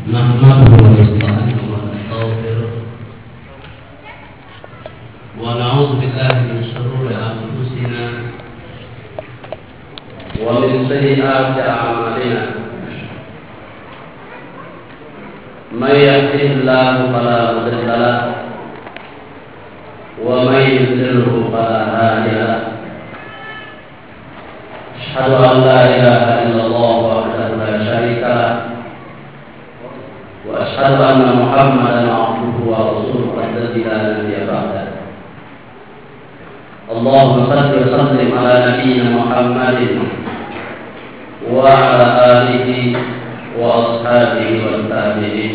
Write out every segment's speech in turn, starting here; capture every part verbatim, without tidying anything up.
نحمده ونستعينه ونستغفره ونعوذ بالله من شرور أنفسنا ومن سيئات أعمالنا من يهده الله فلا مضل له ومن يضلله فلا هادي له أشهد أن لا إله إلا الله وحده لا شريك له وأشهد أن محمدا عبده ورسوله الذي لا نبي بعده اللهم صل وسلم على نبينا محمد وعلى آله وأصحابه والتابعين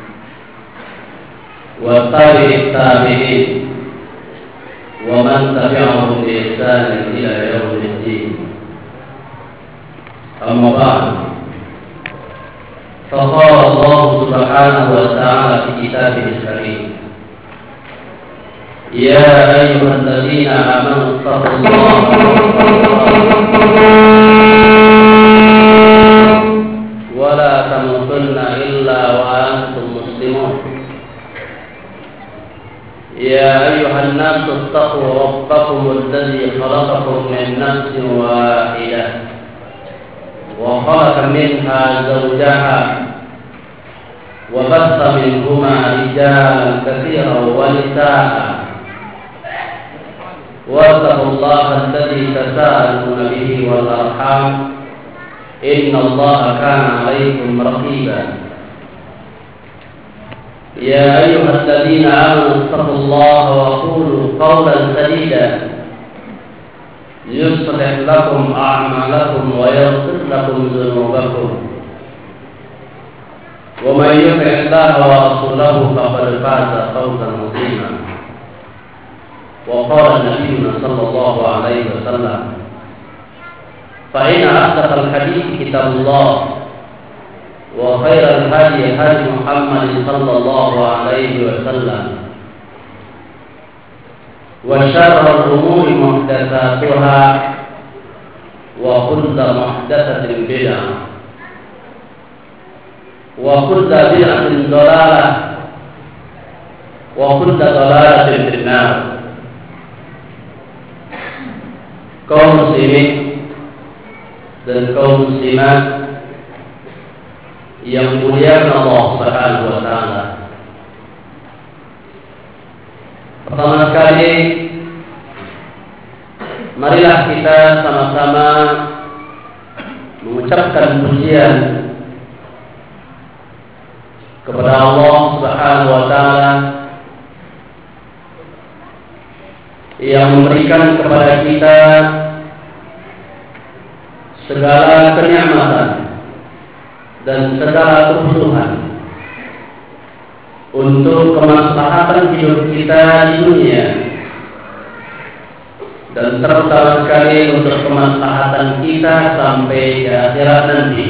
والتابع التابعين ومن تبعهم بإحسان إلى يوم الدين. أما بعد، فقال الله سبحانه وتعالى في كتابه الكريم: يا أيها الذين آمنوا اتقوا الله ولا تموتن إلا وأنتم مسلمون. يا أيها الناس اتقوا ربكم الذي خلقكم من نفس واحدة وخلق منها زوجها وبث منهما رجالا كثيرا ونساء واتقوا الله الذي تساءلون به والأرحام إن الله كان عليكم رقيبا. يا أيها الذين آمنوا اتقوا الله وقولوا قولا سديدا يصلح لكم أعمالكم ويغفر لكم ذنوبكم ومن يطع الله ورسوله فقد فاز فوزا عظيما. وقال نبينا صلى الله عليه وسلم: فإن أصدق الحديث كتاب الله وخير الهدي هدي محمد صلى الله عليه وسلم وشر الأمور محدثاتها وكل محدثة بدعة وكل بدعة ضلالة وكل ضلالة في النار. Kaum muslimin dan kaum muslimat yang mulia Allah Subhanahu wa taala, pertama sekali marilah kita sama-sama mengucapkan pujian kepada Allah Subhanahu wa taala yang memberikan kepada kita segala kenikmatan dan segala kebutuhan untuk kemaslahatan hidup kita di dunia dan terutama sekali untuk kemaslahatan kita sampai ke akhirat nanti,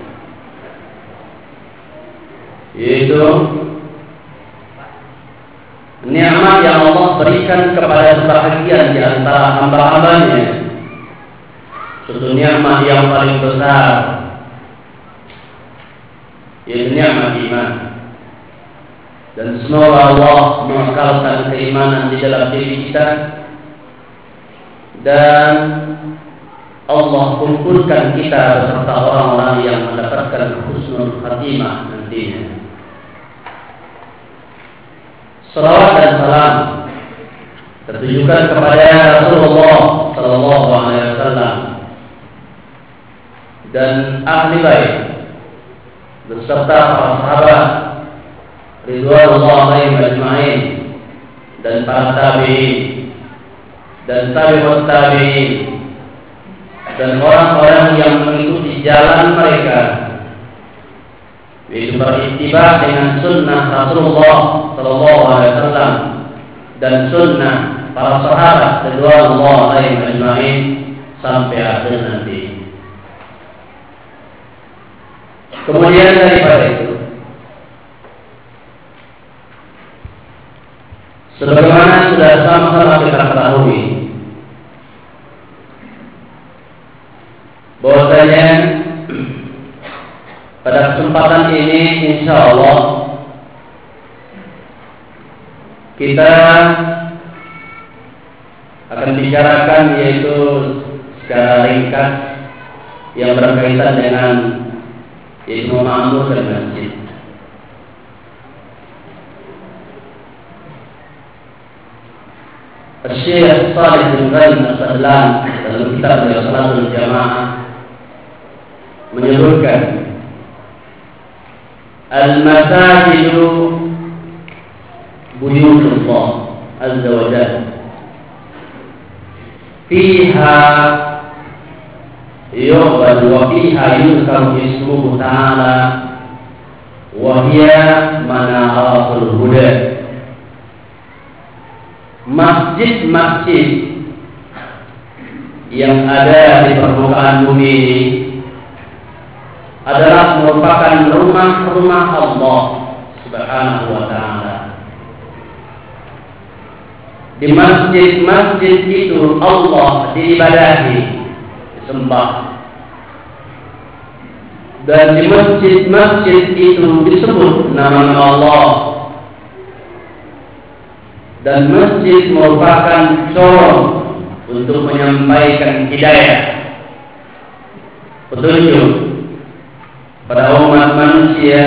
yaitu nikmat yang Allah berikan kepada sebahagian di antara hamba-hambanya. Suatu nikmat yang paling besar, yaitu nikmat iman. Dan semoga Allah mengekalkan keimanan di dalam diri kita dan Allah kumpulkan kita beserta orang-orang yang mendapatkan husnul khatimah nantinya. Salawat dan salam tertujukan kepada Rasulullah Sallallahu Alaihi Wasallam dan ahli bait beserta para sahabat ridwanullah alaihim ajma'in dan para tabi'in dan tabi'ut tabi'in dan orang-orang yang mengikuti jalan mereka, yaitu beriktibar dengan sunnah Rasulullah Sallallahu Alaihi Wasallam dan sunnah para sahabat ridwanullah alaihim ajma'in sampai akhir nanti. Kemudian daripada itu, sebagaimana sudah sama-sama kita ketahui bahwasanya pada pada kesempatan ini insya Allah kita akan bicarakan yaitu secara ringkas yang berkaitan dengan yaitu memakmurkan masjid. Syekh Shalih bin Qayyim Al-Jauziyyah dalam kitab Salatul Jamaah menyebutkan al-masajidu buyutullah azza wa jalla fiha yu'bad wa fiha yuzkaru ismuhu ta'ala wa hiya manaratul huda. Masjid-masjid yang ada di permukaan bumi ini adalah merupakan rumah-rumah Allah Subhanahu wa ta'ala. Di masjid-masjid itu Allah diibadahi, disembah. Dan di masjid-masjid itu disebut nama Allah. Dan masjid merupakan corong untuk menyampaikan hidayah, petunjuk pada umat manusia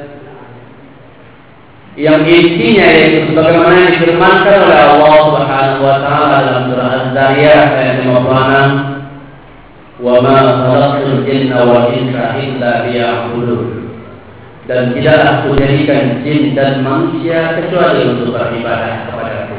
yang intinya yaitu sebagaimana difirmankan oleh Allah Subhanahu wa taala dalam surah Az-Zariyat ayat lima puluh enam, "Wa ma khalaqtul jinna wal insa illa liya'budun." Dan tidaklah kujadikan jin dan manusia kecuali untuk beribadah kepada-Ku.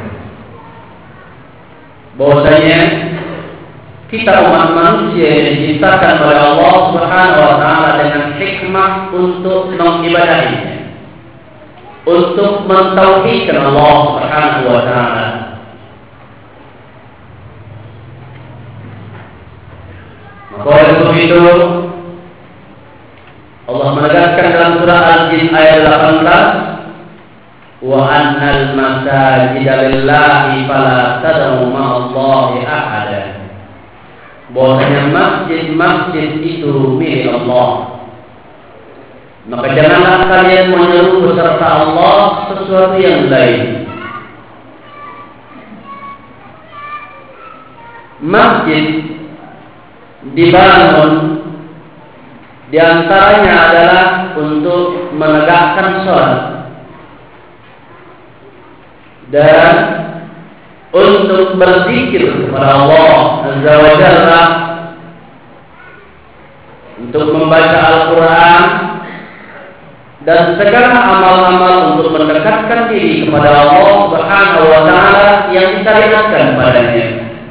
Bahwasanya kita umat manusia yang diciptakan oleh Allah Subhanahu wa taala dengan hikmah untuk mengibadahinya, untuk mentauhidkan Allah Subhanahu wa taala. Maka oleh sebab itu Allah menegaskan dalam surah Al-Jin ayat delapan belas, wa annal masajida lillahi fala tad'u ma'allahi ahada. Bahwasanya masjid-masjid itu milik Allah. Maka janganlah kalian menyeru beserta Allah sesuatu yang lain. Masjid dibangun di antaranya adalah untuk menegakkan sholat dan untuk berzikir kepada Allah Azza wa Jalla, untuk membaca Al-Quran dan segala amal-amal untuk mendekatkan diri kepada Allah Subhanahu wa taala yang disyariatkan padanya,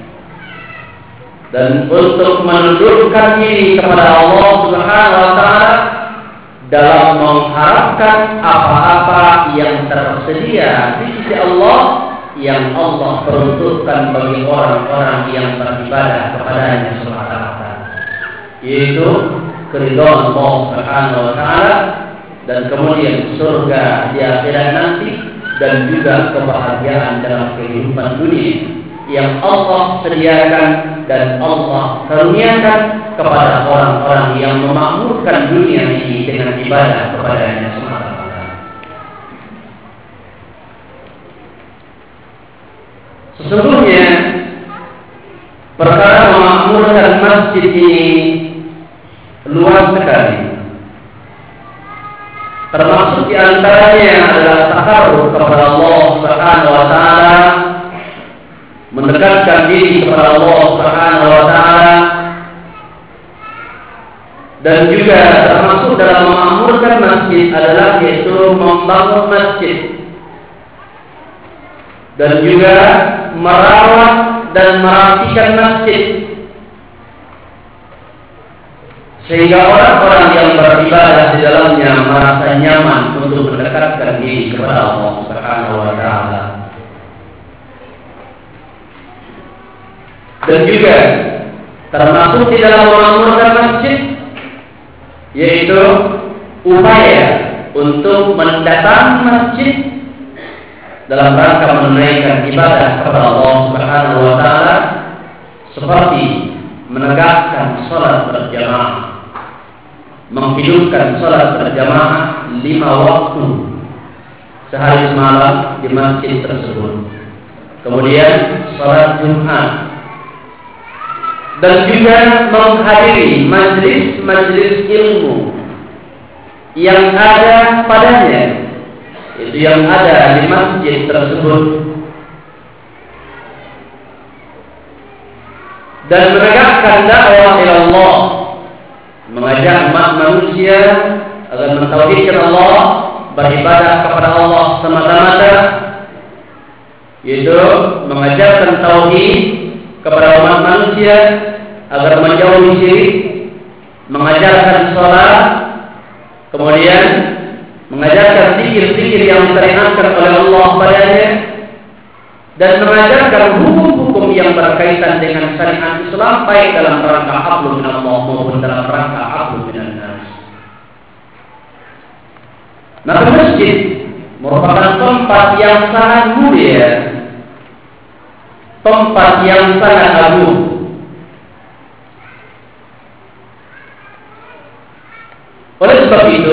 dan untuk menundukkan diri kepada Allah Subhanahu wa taala dalam mengharapkan apa-apa yang tersedia di sisi Allah yang Allah peruntukkan bagi orang-orang yang beribadah kepada-Nya semata-mata, yaitu keridhaan Allah Subhanahu wa taala dan kemudian surga di akhirat nanti dan juga kebahagiaan dalam kehidupan dunia yang Allah sediakan dan Allah karuniakan kepada orang-orang yang memakmurkan dunia ini dengan ibadah kepada-Nya semata-mata. Sesungguhnya perkara memakmurkan masjid ini luas sekali. Termasuk di antaranya adalah takarrub kepada Allah Subhanahu wa taala, mendekatkan diri kepada Allah Subhanahu wa taala, dan juga termasuk dalam memakmurkan masjid adalah yaitu membangun masjid dan juga merawat dan merapikan masjid sehingga orang-orang yang beribadah di dalamnya merasa nyaman untuk mendekatkan diri kepada Allah Subhanahu wa taala. Dan juga termasuk di dalam memakmurkan masjid yaitu upaya untuk mendatangi masjid dalam rangka menunaikan ibadah kepada Allah Subhanahu wa taala seperti menegakkan salat berjamaah, menghidupkan salat berjamaah lima waktu sehari semalam di masjid tersebut. Kemudian salat Jumat, dan juga menghadiri majelis-majelis ilmu yang ada padanya, itu yang ada di masjid tersebut, dan menegakkan dakwah ila Allah, mengajak umat manusia agar mentauhidkan Allah, beribadah kepada Allah semata-mata, yaitu mengajarkan tauhid kepada umat manusia agar menjauhi syirik, mengajarkan salat, kemudian mengajarkan zikir-zikir yang disyariatkan oleh Allah padanya, dan mengajarkan hukum-hukum yang berkaitan dengan syariat Islam, baik dalam rangka hablum minallah maupun dalam rangka hablum minannas. Maka masjid merupakan tempat yang sangat mulia, tempat yang sangat agung. Oleh sebab itu,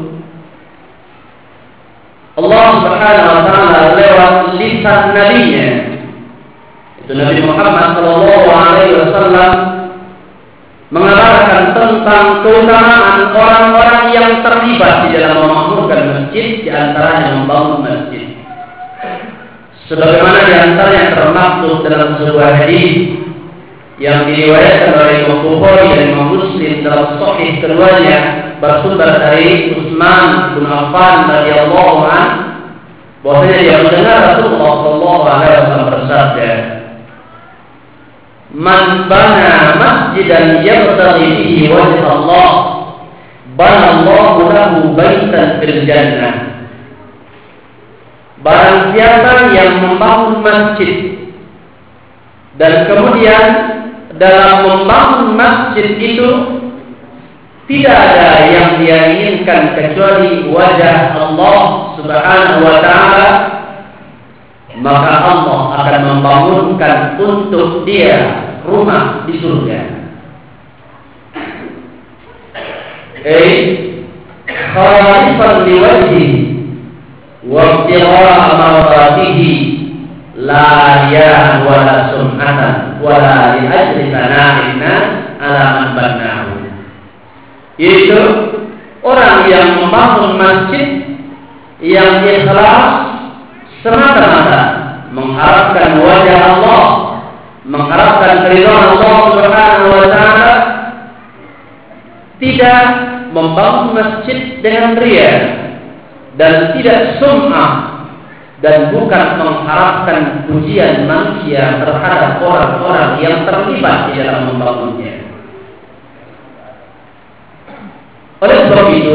Allah Subhanahu wa taala lewat lisan nabinya, itu Nabi Muhammad sallallahu alaihi wasallam, mengabarkan tentang keutamaan orang-orang yang terlibat di dalam memakmurkan masjid, di antaranya membangun masjid. Sebagaimana di antaranya termaktub dalam sebuah hadis yang diriwayatkan oleh Imam Bukhari dan Imam Muslim dalam sahih keduanya, bersumber dari Utsman bin Affan radhiyallahu anhu, bahwasanya dia mendengar Rasulullah sallallahu alaihi wasallam bersabda, "Man bana masjidan yabtaghi bihi wajha Allah, bana Allahu lahu baitan fil jannah." Barang siapa yang membangun masjid dan kemudian dalam membangun masjid itu tidak ada yang dia inginkan kecuali wajah Allah Subhanahu wa taala, maka Allah akan membangunkan untuk dia rumah di surga. Eh, khalifan liwajhi wa ibtigha mardatihi, la riya wala sum'atan wala li ajli sana'in nas ala man bannahu. Yaitu orang yang membangun masjid yang ikhlas semata-mata mengharapkan wajah Allah, mengharapkan keridhaan Allah Subhanahu wa taala, tidak membangun masjid dengan riya dan tidak sum'ah, dan bukan mengharapkan pujian manusia terhadap orang-orang yang terlibat di dalam membangunnya. Oleh sebab itu,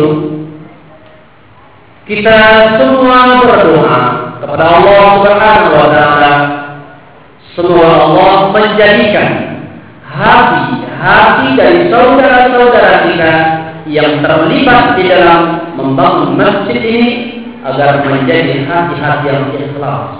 kita semua berdoa kepada Allah Subhanahu wa taala, semoga Allah menjadikan hati-hati dari saudara-saudara kita yang terlibat di dalam membangun masjid ini agar menjadi hati-hati yang ikhlas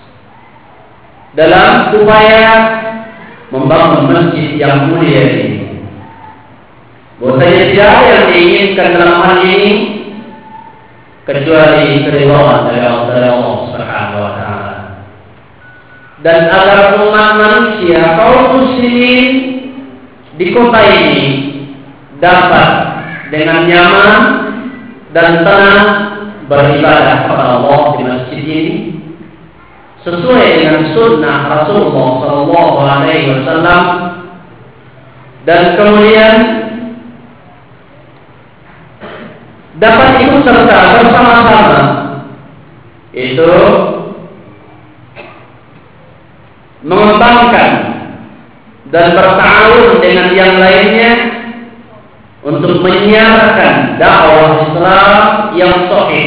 dalam upaya membangun masjid yang mulia ini. Bahwasanya tidak ada yang diinginkan dalam hal ini kecuali keridhaan dari Allah Subhanahu wa taala, dan agar umat manusia kaum muslimin di kota ini dapat dengan nyaman dan tenang beribadah kepada Allah di masjid ini sesuai dengan sunnah Rasulullah sallallahu alaihi wasallam, dan kemudian dapat ikut serta bersama-sama itu mengembangkan dan bertawun dengan yang lainnya untuk menyiarkan dakwah Islam yang sahih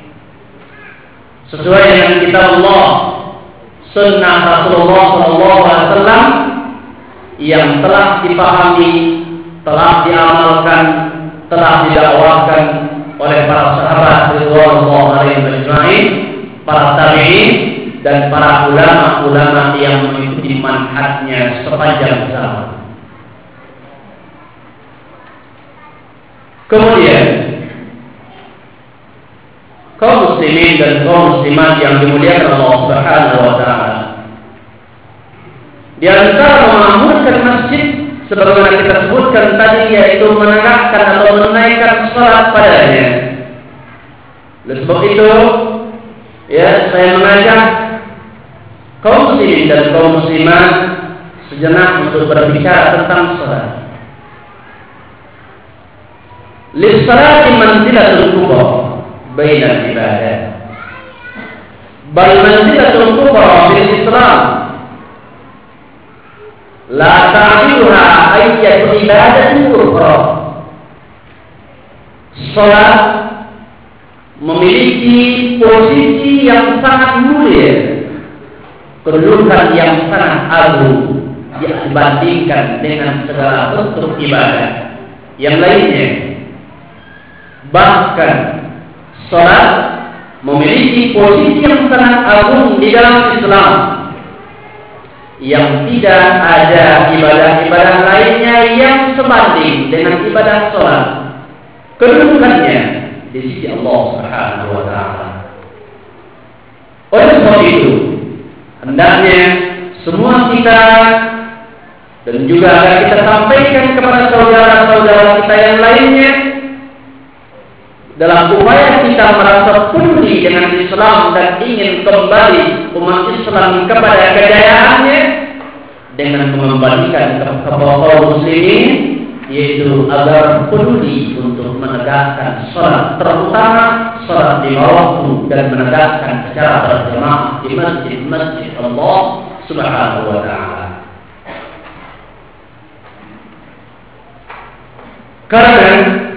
sesuai dengan kitab Allah, sunnah Rasulullah sallallahu alaihi wasallam yang telah dipahami, telah diamalkan, telah didakwakan oleh para sahabat radhiyallahu alaihim ajma'in, para tabi'in, dan para ulama-ulama yang mengikuti manhajnya sepanjang zaman. kaum muslimin dan kaum muslimat yang dimuliakan Allah Subhanahu wa taala. Di antara memakmurkan masjid sebagaimana kita sebutkan tadi, yaitu menegakkan atau menaikkan salat padanya. Oleh sebab itu, ya, saya mengajak kaum muslimin dan kaum muslimat sejenak untuk berbicara tentang salat. Lis-salati manzilatul kubra bainal ibadah. Bal manzilatul kubra bil Islam la ta'diluha ayyatu ibadatin ukhra. Salat memiliki posisi yang sangat mulia, kedudukan yang sangat agung dibandingkan dengan segala bentuk ibadah yang lainnya. Bahkan salat memiliki posisi yang sangat agung di dalam Islam, yang tidak ada ibadah-ibadah lainnya yang sebanding dengan ibadah salat kedudukannya di sisi Allah Subhanahu wa taala. Oleh sebab itu, hendaknya semua kita dan juga agar kita sampaikan kepada saudara-saudara kita yang lainnya, dalam upaya kita merasa peduli dengan Islam dan ingin kembali umat Islam kepada kejayaannya dengan mengembalikan kepada kaum muslimin, yaitu agar peduli untuk menegakkan salat, terutama salat di waktu, dan menegakkan secara berjamaah di masjid-masjid Allah Subhanahu wa taala. Karena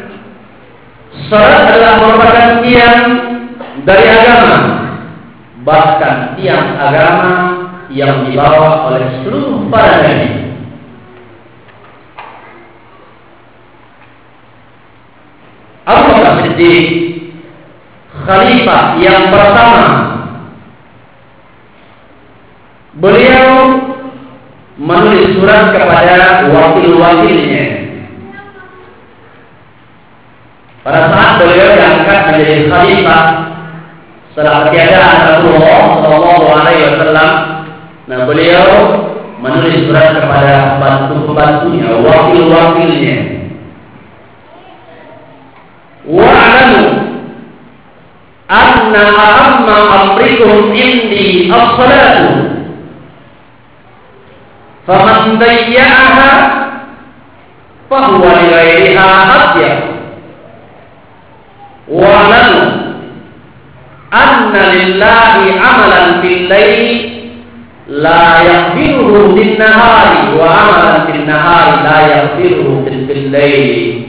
salat adalah merupakan tiang dari agama, bahkan tiang agama yang dibawa oleh seluruh para nabi. Abu Bakar Siddiq, khalifah yang pertama, beliau menulis surat kepada wakil-wakilnya. Pada saat beliau diangkat menjadi khalifah setelah ketiadaan Rasulullah Shallallahu Alaihi Wasallam, nah beliau menulis surat kepada pembantu-pembantunya, wakil-wakilnya. Wa'lamu anna ahamma amrikum indi as-salatu, faman dayya'aha fahuwa li ghairiha adyaq. Wa'lamu anna lillahi amalan fil laili la yaghfiruhu bin nahari wa amalan fil nahari la yaghfiruhu bil laili.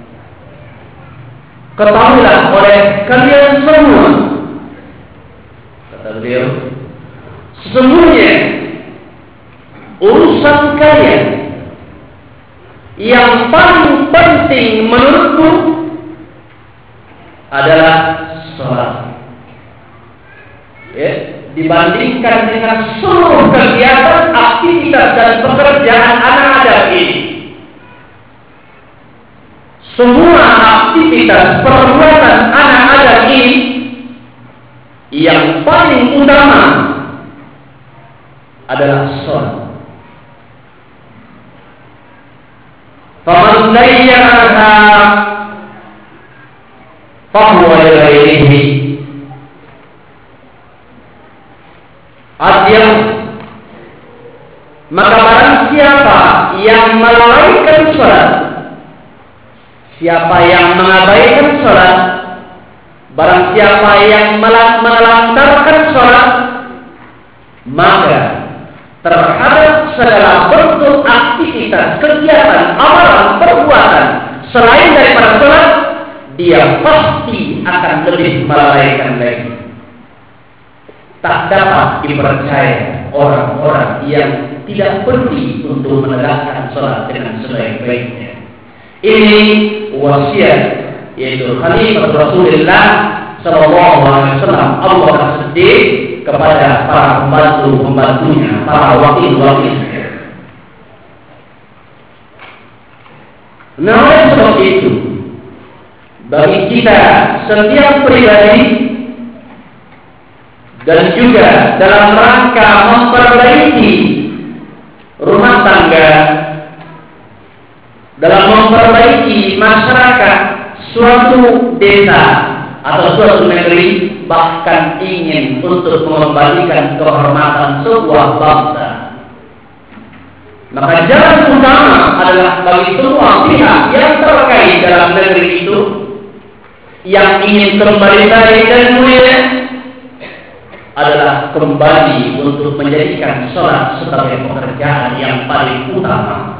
Ketahuilah oleh kalian semua, kata beliau, sesungguhnya urusan kalian yang paling penting menurutku adalah salat. Ya, dibandingkan dengan seluruh kegiatan, aktivitas dan pekerjaan anak Adam ini, semua aktivitas perbuatan anak Adam ini, yang paling utama adalah salat. Faman dayya'aha fahuwa li ghairihi adyaq. Maka barang siapa yang melalaikan salat, siapa yang mengabaikan salat, barang siapa yang menelantarkan salat, maka terhadap segala bentuk aktivitas, kegiatan, amalan, perbuatan selain daripada salat, dia pasti akan lebih melalaikan lagi. Tak dapat dipercaya orang-orang yang tidak peduli untuk menegakkan salat dengan sebaik-baiknya. Ini wasiat, yaitu Khalifah Rasulullah Sallallahu Alaihi Wasallam, Abu Bakar Siddiq, kepada para pembantu-pembantunya, para wakil-wakilnya. Nah, oleh sebab itu, bagi kita setiap pribadi dan juga dalam rangka memperbaiki rumah tangga, dalam memperbaiki masyarakat suatu desa atau suatu negeri, bahkan ingin untuk mengembalikan kehormatan sebuah bangsa. Maka jalan utama adalah bagi semua pihak yang terkait dalam negeri itu yang ingin kembali baik dan mulia adalah kembali untuk menjadikan sholat sebagai pekerjaan yang paling utama.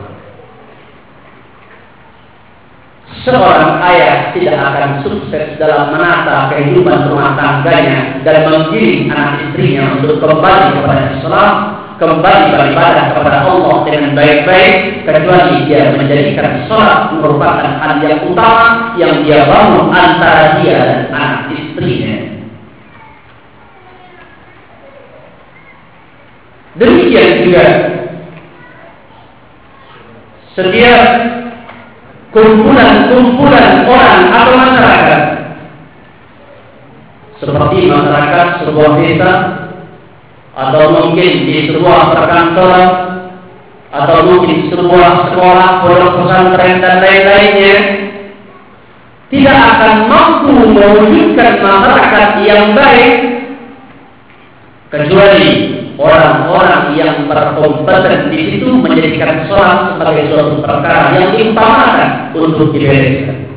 Seorang ayah tidak akan sukses dalam menata kehidupan rumah tangganya dan menggiring anak istrinya untuk kembali kepada Islam, kembali beribadah kepada Allah dengan baik-baik, kecuali dia menjadikan sholat merupakan hal yang utama yang dia bangun antara dia dan anak istrinya. Demikian juga setiap kumpulan-kumpulan orang atau masyarakat, seperti masyarakat sebuah desa, atau mungkin di sebuah perkantoran, atau mungkin sebuah sekolah, pondok pesantren dan lain-lainnya, tidak akan mampu mewujudkan masyarakat yang baik kecuali orang-orang yang berkompeten di situ menjadikan sholat sebagai suatu perkara yang diutamakan untuk dibereskan.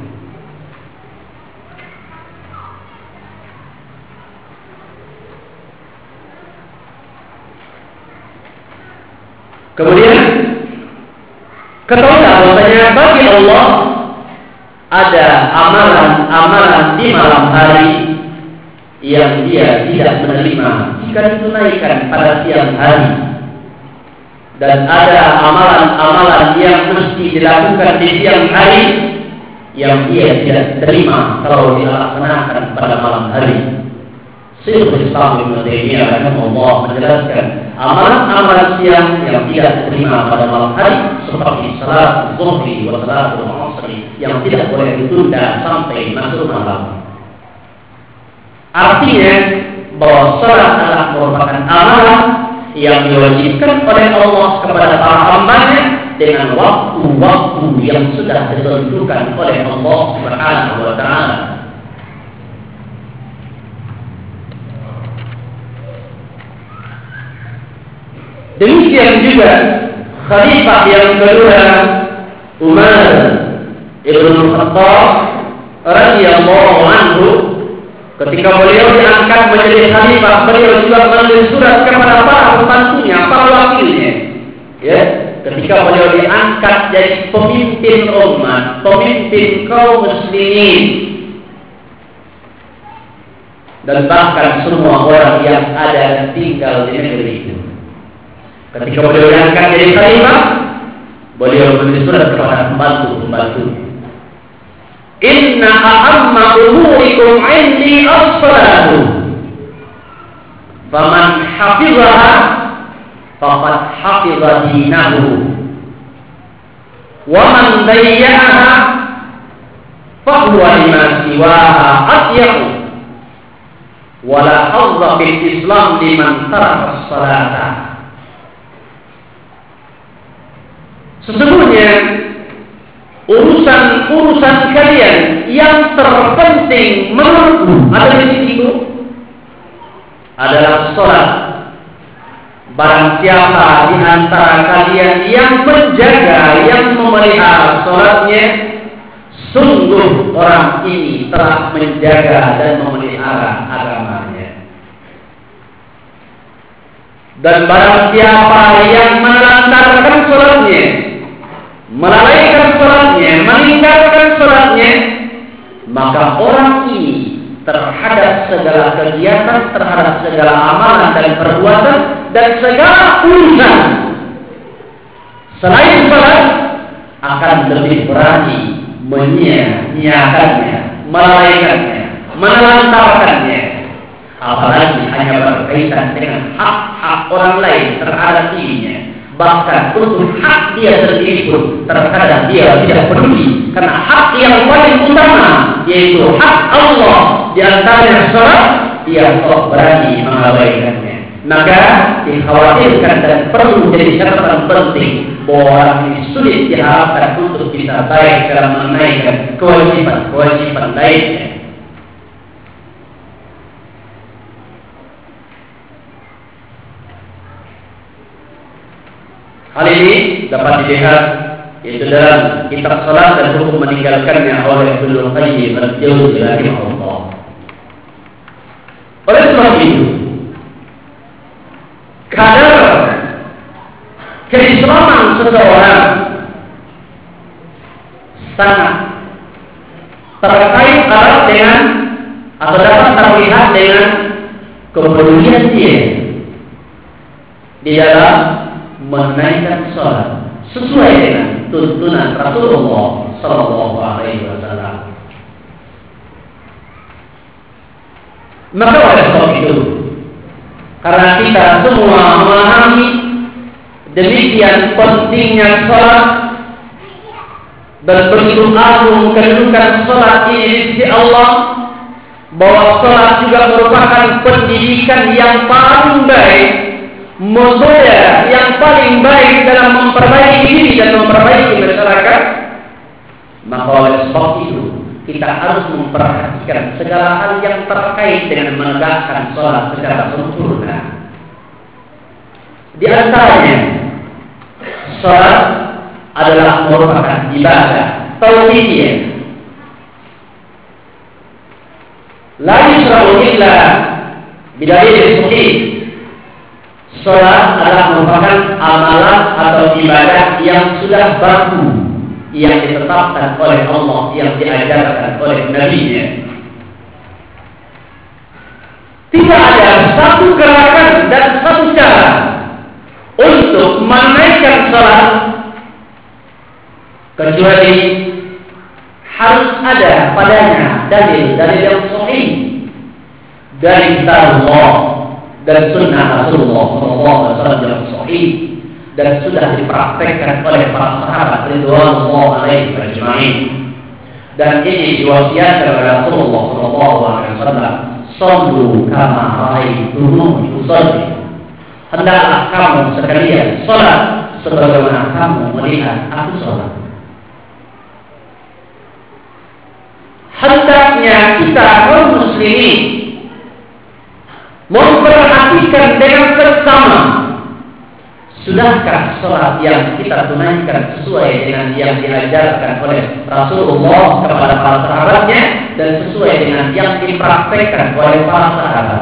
Kemudian ketahuilah bahwasanya bagi Allah ada amalan-amalan di malam hari yang dia tidak menerima jika ditunaikan pada siang hari, dan ada amalan-amalan yang mesti dilakukan di siang hari yang dia tidak terima kalau dilaksanakan pada malam hari. Syekhul Islam Ibnu Taimiyah rahimahullah menjelaskan amalan-amalan siang yang tidak diterima pada malam hari seperti salat zuhri wa salatul asri yang tidak boleh ditunda sampai masuk malam. Artinya bahwa salat adalah merupakan amalan yang diwajibkan oleh Allah kepada para hambanya dengan waktu-waktu yang sudah ditentukan oleh Allah Subhanahu wa taala. Demikian juga khalifah yang kedua, Umar Ibn Khattab radhiyallahu anhu, ketika beliau diangkat menjadi khalifah, beliau juga menulis surat kepada para pembantunya, para wakilnya. Ya, ketika beliau diangkat jadi pemimpin umat, pemimpin kaum muslimin, dan bahkan semua orang yang ada dan tinggal di negeri itu. Ketika beliau diangkat jadi khalifah, beliau menulis surat kepada pembantu-pembantu. Inna a'amma umurikum 'indi as-salatu. Faman hafizaha faqad hafiza dinahu. Wa man dayya'aha fa huwa lima siwaha atyaqu. Wa la hadza fil Islam liman taraka as-salata. Sesungguhnya urusan-urusan kalian yang terpenting menurutku ada di situ adalah sholat. Barang siapa di antara kalian yang menjaga, yang memelihara sholatnya, sungguh orang ini telah menjaga dan memelihara agamanya. Dan barang siapa yang menelantarkan sholatnya, melalaikan sholatnya, meninggalkan sholatnya, maka orang ini terhadap segala kegiatan, terhadap segala amalan dan perbuatan dan segala urusan selain sholat akan lebih berani menyia-nyiakannya, melalaikannya, menelantarkannya, apalagi hanya berkaitan dengan hak-hak orang lain terhadap dirinya. Bahkan untuk hak dia sendiri pun terkadang dia tidak peduli, karena hak yang paling utama yaitu hak Allah di antaranya sholat dia kok berani mengabaikannya. Maka dikhawatirkan dan perlu menjadi catatan penting bahwa orang ini sulit diharapkan untuk bisa baik dalam menunaikan kewajiban-kewajiban lainnya. Hal ini dapat dilihat yaitu dalam kitab salat dan hukum meninggalkannya oleh Ibnu Qayyim al-Jauziyah rahimahullah. Oleh sebab itu, kadar keislaman seseorang sangat terkait erat dengan atau dapat terlihat dengan kepedulian dia di dalam menunaikan sholat sesuai dengan tuntunan Rasulullah Sallallahu Alaihi Wasallam. Maka oleh sebab itu, karena kita semua memahami demikian pentingnya sholat dan begitu agung kedudukan sholat ini di sisi Allah, bahwa sholat juga merupakan pendidikan yang paling baik, metode yang paling baik dalam memperbaiki diri dan memperbaiki masyarakat. Maka oleh sebab itu kita harus memperhatikan segala hal yang terkait dengan menegakkan sholat secara sempurna. Di antaranya, sholat adalah merupakan ibadah tauhidiyah. La yusra'u illa bidalil sahih. Sholat adalah merupakan amalan atau ibadah yang sudah baku, yang ditetapkan oleh Allah, yang diajarkan oleh Nabi-Nya. Tidak ada satu gerakan dan satu cara untuk menaikkan sholat kecuali harus ada padanya dalil-dalil yang sahih dari kitab Allah dan sunnah Rasulullah Sallallahu Alaihi Wasallam yang sahih dan sudah dipraktekkan oleh para sahabat ridwanullah alaihim ajma'in. Dan ini diwasiatkan oleh Rasulullah Sallallahu Alaihi Wasallam, "Shallu kama ra'aitumuni usalli." Hendaklah kamu sekalian salat sebagaimana kamu melihat aku salat. Hendaknya kita kaum muslimin memperhatikan dengan seksama, sudahkah sholat yang kita tunaikan sesuai dengan yang diajarkan oleh Rasulullah kepada para sahabatnya dan sesuai dengan yang dipraktekkan oleh para sahabat.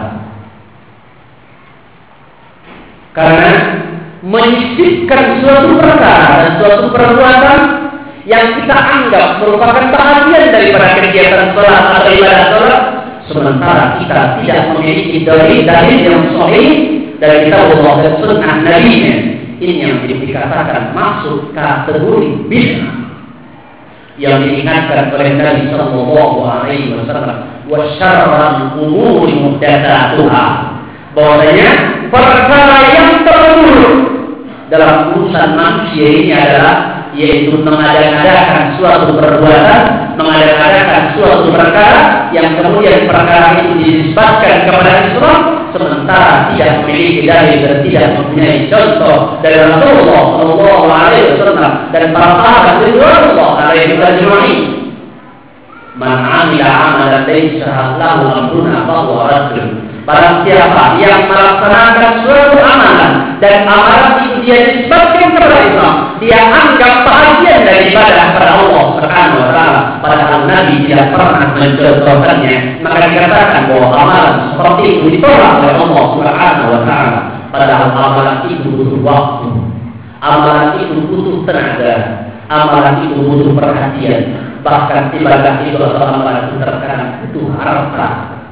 Karena menyisipkan suatu perkara dan suatu perbuatan yang kita anggap merupakan bahagian daripada kegiatan sholat atau ibadah sholat, sementara kita tidak memiliki dalil-dalil yang sahih dari kitab Allah dan sunnah Nabi-Nya, ini yang dikatakan masuk kategori bid'ah yang diingatkan oleh Nabi Sallallahu Alaihi Wasallam, wa syarrul umuri muhdatsatuha, bahwasanya perkara yang terburuk dalam urusan manusia ini adalah yaitu mengada-ngadakan suatu perbuatan, mengada-ngadakan suatu perkara yang kemudian perkara itu dinisbatkan kepada Islam, sementara tidak memiliki dalil dan tidak mempunyai contoh dari Rasulullah Sallallahu Alaihi Wasallam dan para sahabat ridwanullah alaihim ajma'in. Man 'amila 'amalan laysa lahu amruna fahuwa raddun. Barang siapa yang melaksanakan suatu amalan dan amalan itu dia disebabkan kepada Islam, dia anggap bahagian dari ibadah kepada Allah Subhanahu wa taala, padahal Nabi tidak pernah mencontohkannya, maka dikatakan bahwa amalan seperti itu ditolak oleh Allah Subhanahu wa taala. Padahal amalan itu butuh waktu, amalan itu butuh tenaga, amalan itu butuh perhatian, bahkan ibadah itu atau amalan itu terkadang butuh harta.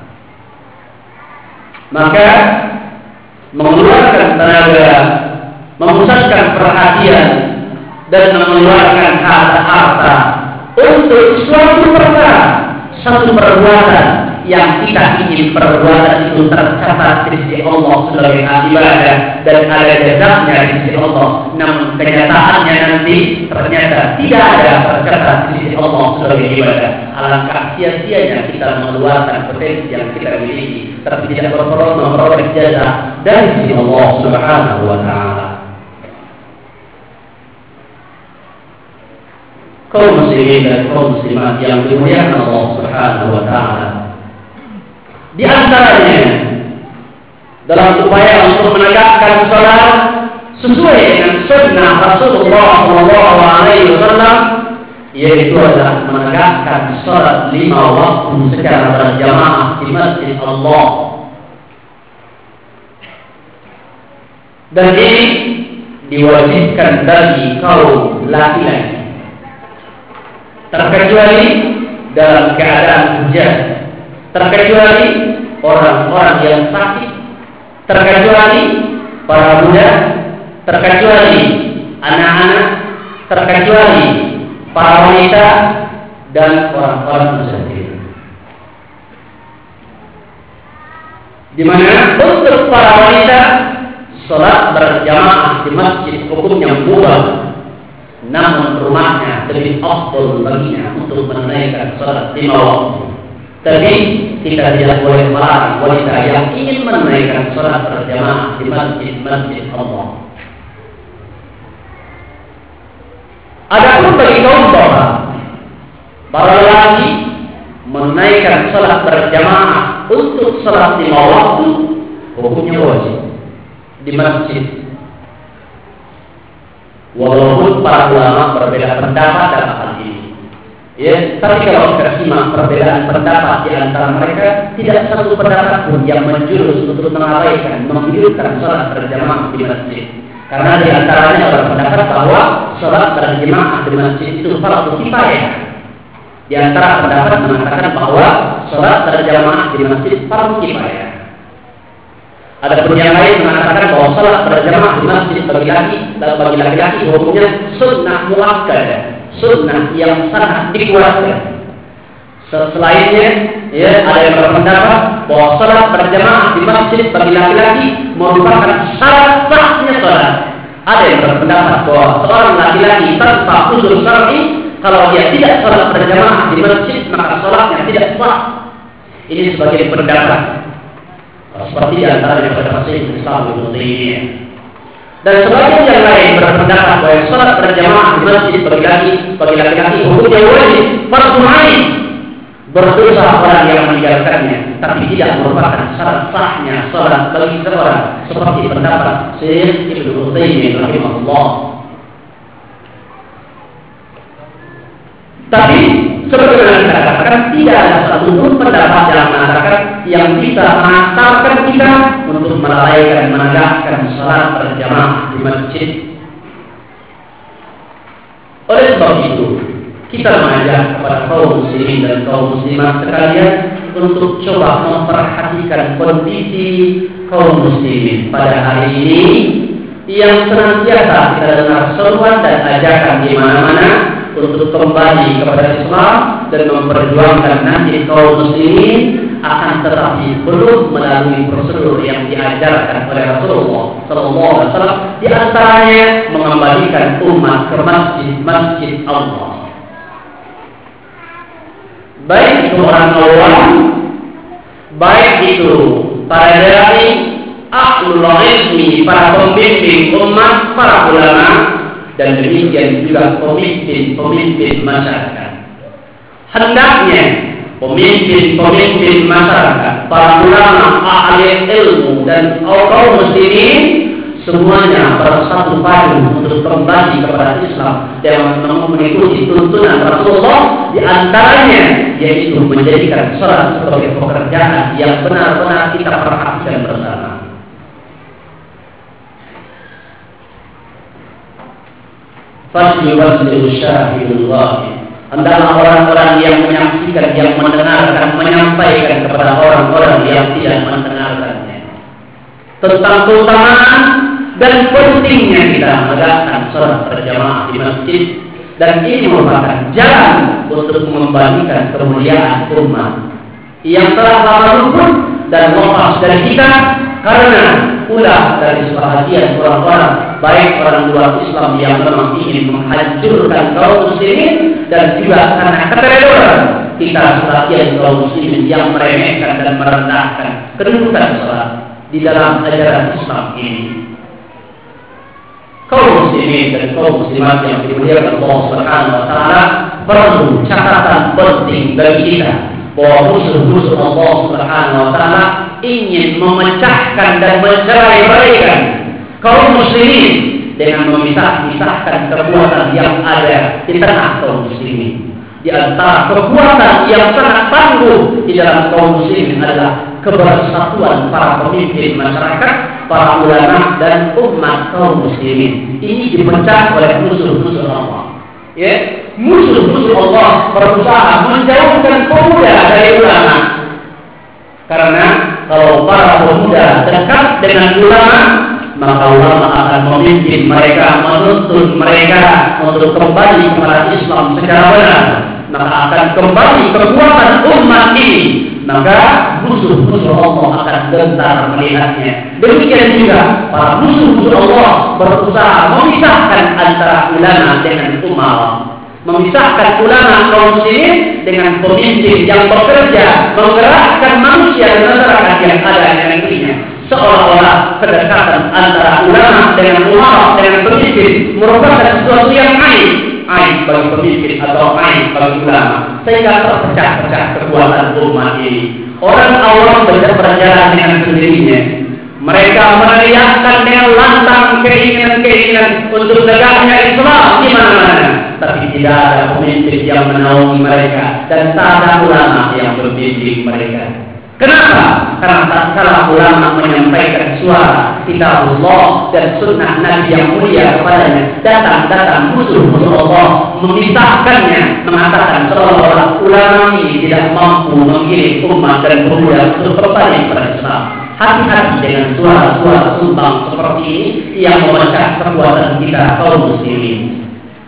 Maka mengeluarkan tenaga, memusatkan perhatian dan mengeluarkan harta-harta untuk suatu perkara, satu perbuatan yang kita ingin perbuatan itu tercatat di sisi Allah sebagai ibadah dan ada jazanya di sisi Allah, namun kenyataannya nanti ternyata tidak ada tercatat di sisi Allah sebagai ibadah. Alangkah sia-sianya kita mengeluarkan potensi yang kita miliki tapi tidak memperoleh jaza dari sisi Allah Subhanahu wa taala. Kaum muslimin dan kaum muslimat yang dimuliakan Allah Subhanahu wa taala. Di antaranya dalam upaya untuk menegakkan salat sesuai dengan sunnah Rasulullah shallallahu alaihi wasallam, yaitu adalah menegakkan salat lima waktu secara berjamaah di masjid Allah. Dan ini diwajibkan bagi kaum laki-laki, terkecuali dalam keadaan hujan, terkecuali orang-orang yang sakit, terkecuali para budak, terkecuali anak-anak, terkecuali para wanita dan orang-orang musafir. Di mana untuk para wanita salat berjamaah di masjid hukumnya mubah, namun rumahnya lebih afdal baginya untuk menunaikan salat lima waktu. Tapi kita tidak boleh melarang wanita yang ingin menunaikan salat berjamaah di masjid-masjid Allah. Adapun bagi kaum bapak, para lelaki menunaikan salat berjamaah untuk salat lima waktu hukumnya wajib di masjid. Walaupun para ulama berbeda pendapat dalam hal ini, ya, tapi kalau kita simak perbedaan pendapat di antara mereka, tidak satu pendapat pun yang menjurus untuk mengabaikan, menghidupkan salat berjamaah di masjid. Karena di antaranya berpendapat bahwa salat berjamaah di masjid itu fardu kifayah. Di antara pendapat mengatakan bahwa salat berjamaah di masjid fardu kifayah. Ada pun yang lain mengatakan bahwa salat berjamaah di masjid bagi laki bagi laki-laki hukumnya sunnah muakkadah, sunnah yang sangat dikuatkan. Selainnya, ya, ada yang berpendapat bahwa salat berjamaah di masjid bagi laki-laki merupakan syarat sahnya salat. Ada yang berpendapat bahwa seorang laki-laki tanpa uzur syar'i, kalau dia tidak salat berjamaah di masjid maka salatnya tidak sah. Ini sebagai pendapat. Seperti di antara daripada Syekh Islam Ibnu Taimiyah. Dan sebagian yang lain berpendapat bahwa salat berjamaah di masjid bagi laki bagi laki-laki hukumnya wajib, fardu ain. Berdosa orang yang meninggalkannya, tapi tidak merupakan syarat sahnya salat bagi seorang, seperti pendapat Syekh Ibnu Taimiyah rahimahullah. Tapi sebagaimana kita katakan, tidak ada satu pun pendapat yang mengatakan yang bisa mengantarkan kita untuk melalaikan menegakkan salat berjamaah di masjid. Oleh sebab itu, kita mengajak kepada kaum muslimin dan kaum muslimat sekalian untuk coba memperhatikan kondisi kaum muslimin pada hari ini yang senantiasa kita dengar seruan dan ajakan di mana-mana untuk kembali kepada Islam dan memperjuangkan nasib kaum muslimin, akan tetapi belum melalui prosedur yang diajarkan oleh Rasulullah sallallahu alaihi wasallam, di antaranya mengembalikan umat ke masjid-masjid Allah. Baik itu orang awam, baik itu para dai, ahlul ilmi, para pembimbing umat, para ulama, dan demikian juga pemimpin-pemimpin masyarakat. Hendaknya pemimpin-pemimpin masyarakat, para ulama, ahli ilmu dan kaum muslimin semuanya bersatu padu untuk kembali kepada Islam dan mengikuti tuntunan Rasulullah, di antaranya yaitu menjadikan salat sebagai pekerjaan yang benar-benar kita perhatikan bersama. Fasyubasiru syahidul ghaib. Hendaklah orang-orang yang menyaksikan, yang mendengarkan, menyampaikan kepada orang-orang yang tidak mendengarkannya tentang keutamaan dan pentingnya kita menegakkan salat berjamaah di masjid, dan ini merupakan jalan untuk mengembalikan kemuliaan umat. yang telah lama luput dan lepas dari kita karena ulah dari sebahagian orang-orang, baik orang luar Islam yang memang ingin menghancurkan kaum muslimin, dan juga karena keteledoran kita sebagian kaum muslimin yang meremehkan dan merendahkan kedudukan salat di dalam ajaran Islam ini. Kaum muslimin dan kaum muslimat yang dimuliakan Allah Subhanahu wa taala, perlu catatan penting bagi kita bahwa musuh-musuh Allah Subhanahu wa taala ingin memecahkan dan mencerai-beraikan kaum muslimin dengan memisah-misahkan kekuatan yang ada di tengah kaum muslimin. Di antara kekuatan yang sangat tangguh di dalam kaum muslimin adalah kebersatuan para pemimpin masyarakat, para ulama dan umat kaum muslimin. Ini dipecah oleh musuh-musuh Allah. Ya, musuh-musuh Allah berusaha menjauhkan pemuda dari ulama. Karena kalau para pemuda dekat dengan ulama, maka ulama akan memimpin mereka, menuntun mereka untuk kembali kepada Islam secara benar. Maka akan kembali kekuatan umat ini. Maka musuh-musuh Allah akan gentar melihatnya. Demikian juga para musuh-musuh Allah berusaha memisahkan antara ulama dengan umat, memisahkan ulama kaum muslimin dengan pemimpin yang bekerja menggerakkan manusia dan masyarakat yang ada di negerinya. Seolah-olah kedekatan antara ulama dengan umat dengan pemimpin merupakan sesuatu yang aib, aib bagi pemimpin atau aib bagi ulama, sehingga terpecah-pecah kekuatan umat ini. Orang awam berjalan dengan sendirinya. Mereka meneriakkan dengan lantang keinginan-keinginan untuk tegaknya Islam di mana-mana, tapi tidak ada pemimpin yang menaungi mereka dan tak ada ulama yang berbimbing mereka. Kenapa? Karena tatkala ulama menyampaikan suara kitabullah dan sunnah Nabi yang mulia kepadanya, datang-datang musuh-musuh Allah memisahkannya, mengatakan seolah-olah ulama ini tidak mampu mengirim umat dan pemuda untuk kembali kepada Islam. Hati-hati dengan suara-suara sumbang seperti ini yang memecah kekuatan kita kaum muslimin.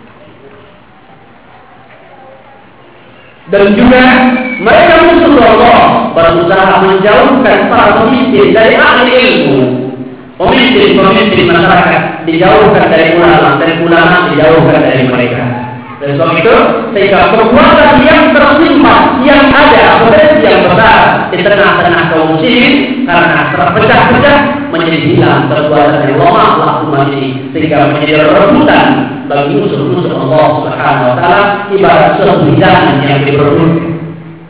Dan juga mereka musuh Allah berusaha menjauhkan para pemimpin dari ahli ilmu. Pemimpin-pemimpin masyarakat dijauhkan dari ulama dan ulama dijauhkan dari mereka. Dan sebab itu, sehingga kekuatan yang tersimpan, yang ada, potensi yang besar di tengah-tengah kaum muslimin, karena terpecah-pecah menjadi hilang kekuatan yang lemah umat ini, sehingga menjadi rebutan bagi musuh-musuh Allah Subhanahu wa taala, ibarat suatu hidangan yang diperebutkan.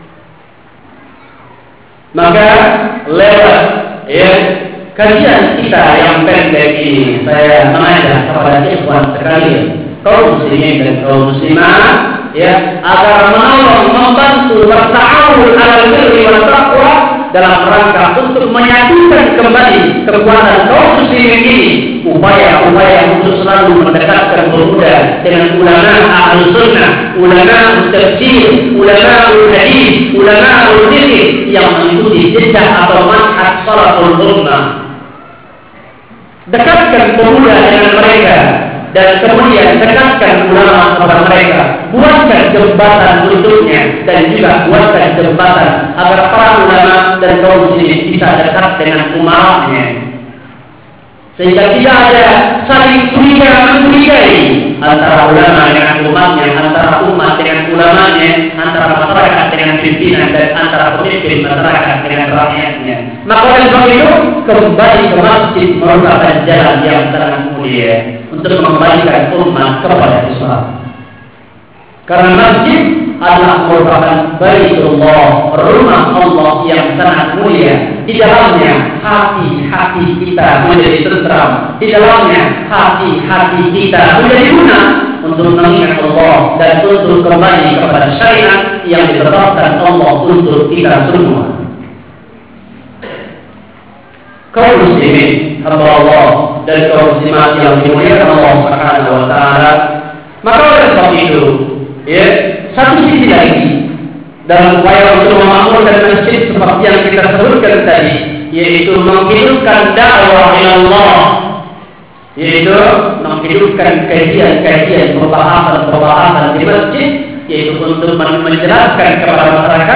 Maka lewat ya kajian kita yang pendek ini, saya mengajak kepada ikhwan sekalian, kaum muslimin dan kaum muslimat, ya, agar menolong, membantu, berta'awun 'alal birri wat taqwa dalam rangka untuk menyatukan kembali kekuatan kaum muslimin ini. Upaya-upaya untuk selalu mendekatkan pemuda dengan ulama ahlu sunnah, ulama tafsir, ulama hadis, ulama fikih yang mengikuti jejak atau manhaj salaful ummah. Dekatkan pemuda dengan mereka dan kemudian dekatkan ulama kepada mereka. Buatkan jembatan untuknya dan juga buatkan jembatan agar para ulama dan kaum muslimin bisa dekat dengan umatnya. Sehingga tidak ada saling curiga mencurigai antara ulama dengan umatnya, antara umat dengan ulamanya, antara masyarakat dengan pimpinan, dan antara pemimpin masyarakat dengan rakyatnya. Maka oleh sebab itu, kembali ke masjid merupakan jalan yang sangat mulia untuk mengembalikan umat kepada Islam. Karena masjid adalah merupakan baitullah, rumah Allah yang sangat mulia. Di dalamnya hati-hati kita menjadi tentram, di dalamnya hati-hati kita menjadi guna untuk mengingat Allah dan untuk kembali kepada syariat yang ditetapkan Allah untuk kita semua. Kaum muslimin, hamba Allah dan kaum muslimat yang dimuliakan Allah Subhanahu wa taala, maka oleh sebab itu, ya, satu sisi lagi dalam upaya untuk memakmurkan masjid seperti yang kita sebutkan tadi, yaitu menghidupkan dakwah Allah, yaitu menghidupkan kajian-kajian pembahasan-pembahasan di masjid, yaitu untuk menjelaskan kepada masyarakat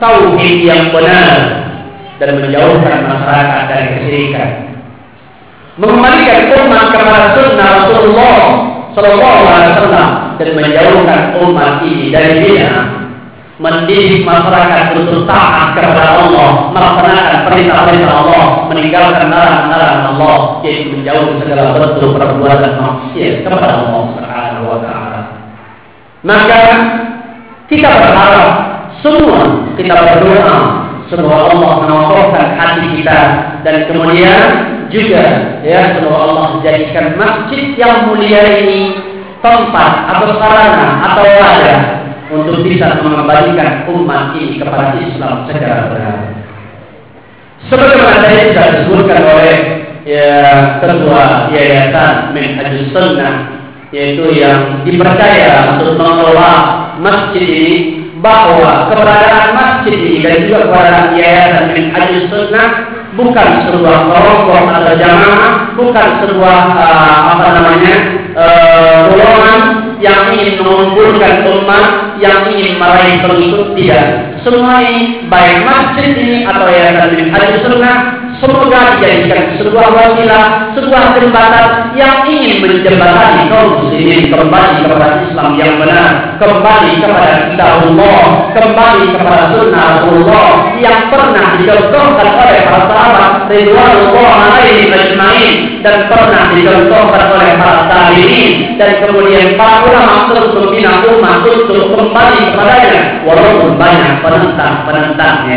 tauhid yang benar dan menjauhkan masyarakat dari kesyirikan. Mengembalikan umat kepada sunnah Rasulullah Sallallahu Alaihi Wasallam dan menjauhkan umat ini dari bid'ah. Mendidik masyarakat untuk taat kepada Allah, melaksanakan perintah-perintah Allah, meninggalkan larangan-larangan Allah, yaitu menjauhi segala bentuk perbuatan maksiat kepada Allah Subhanahu wa taala. Maka kita berharap semua kita berdoa semoga Allah mengokohkan hati kita dan kemudian juga ya semoga Allah jadikan masjid yang mulia ini tempat atau sarana atau wadah untuk bisa mengembalikan umat ini kepada Islam secara benar. Sebagaimana tadi sudah disebutkan oleh ya, ketua Yayasan Minhajus Sunnah, yaitu yang dipercaya untuk mengelola masjid ini, bahwa keberadaan masjid ini dan juga keberadaan Yayasan Minhajus Sunnah bukan sebuah kelompok atau jamaah, bukan sebuah uh, apa namanya golongan uh, yang ingin mengumpulkan umat, yang ingin meraih pengikut, tidak. Semua ini, baik masjid ini atau Yayasan Minhajus Sunnah, semoga dijadikan sebuah wasilah, sebuah jembatan yang ingin menjembatani kaum muslimin kembali kepada Islam yang benar, kembali kepada kitabullah, kembali kepada sunnah Rasulullah yang pernah dicontohkan oleh para sahabat ridwanullah alaihim ajmain dan pernah dicontohkan oleh para tabi'in dan kemudian para ulama terus membina umat untuk kembali kepadanya walaupun banyak penentang-penentangnya.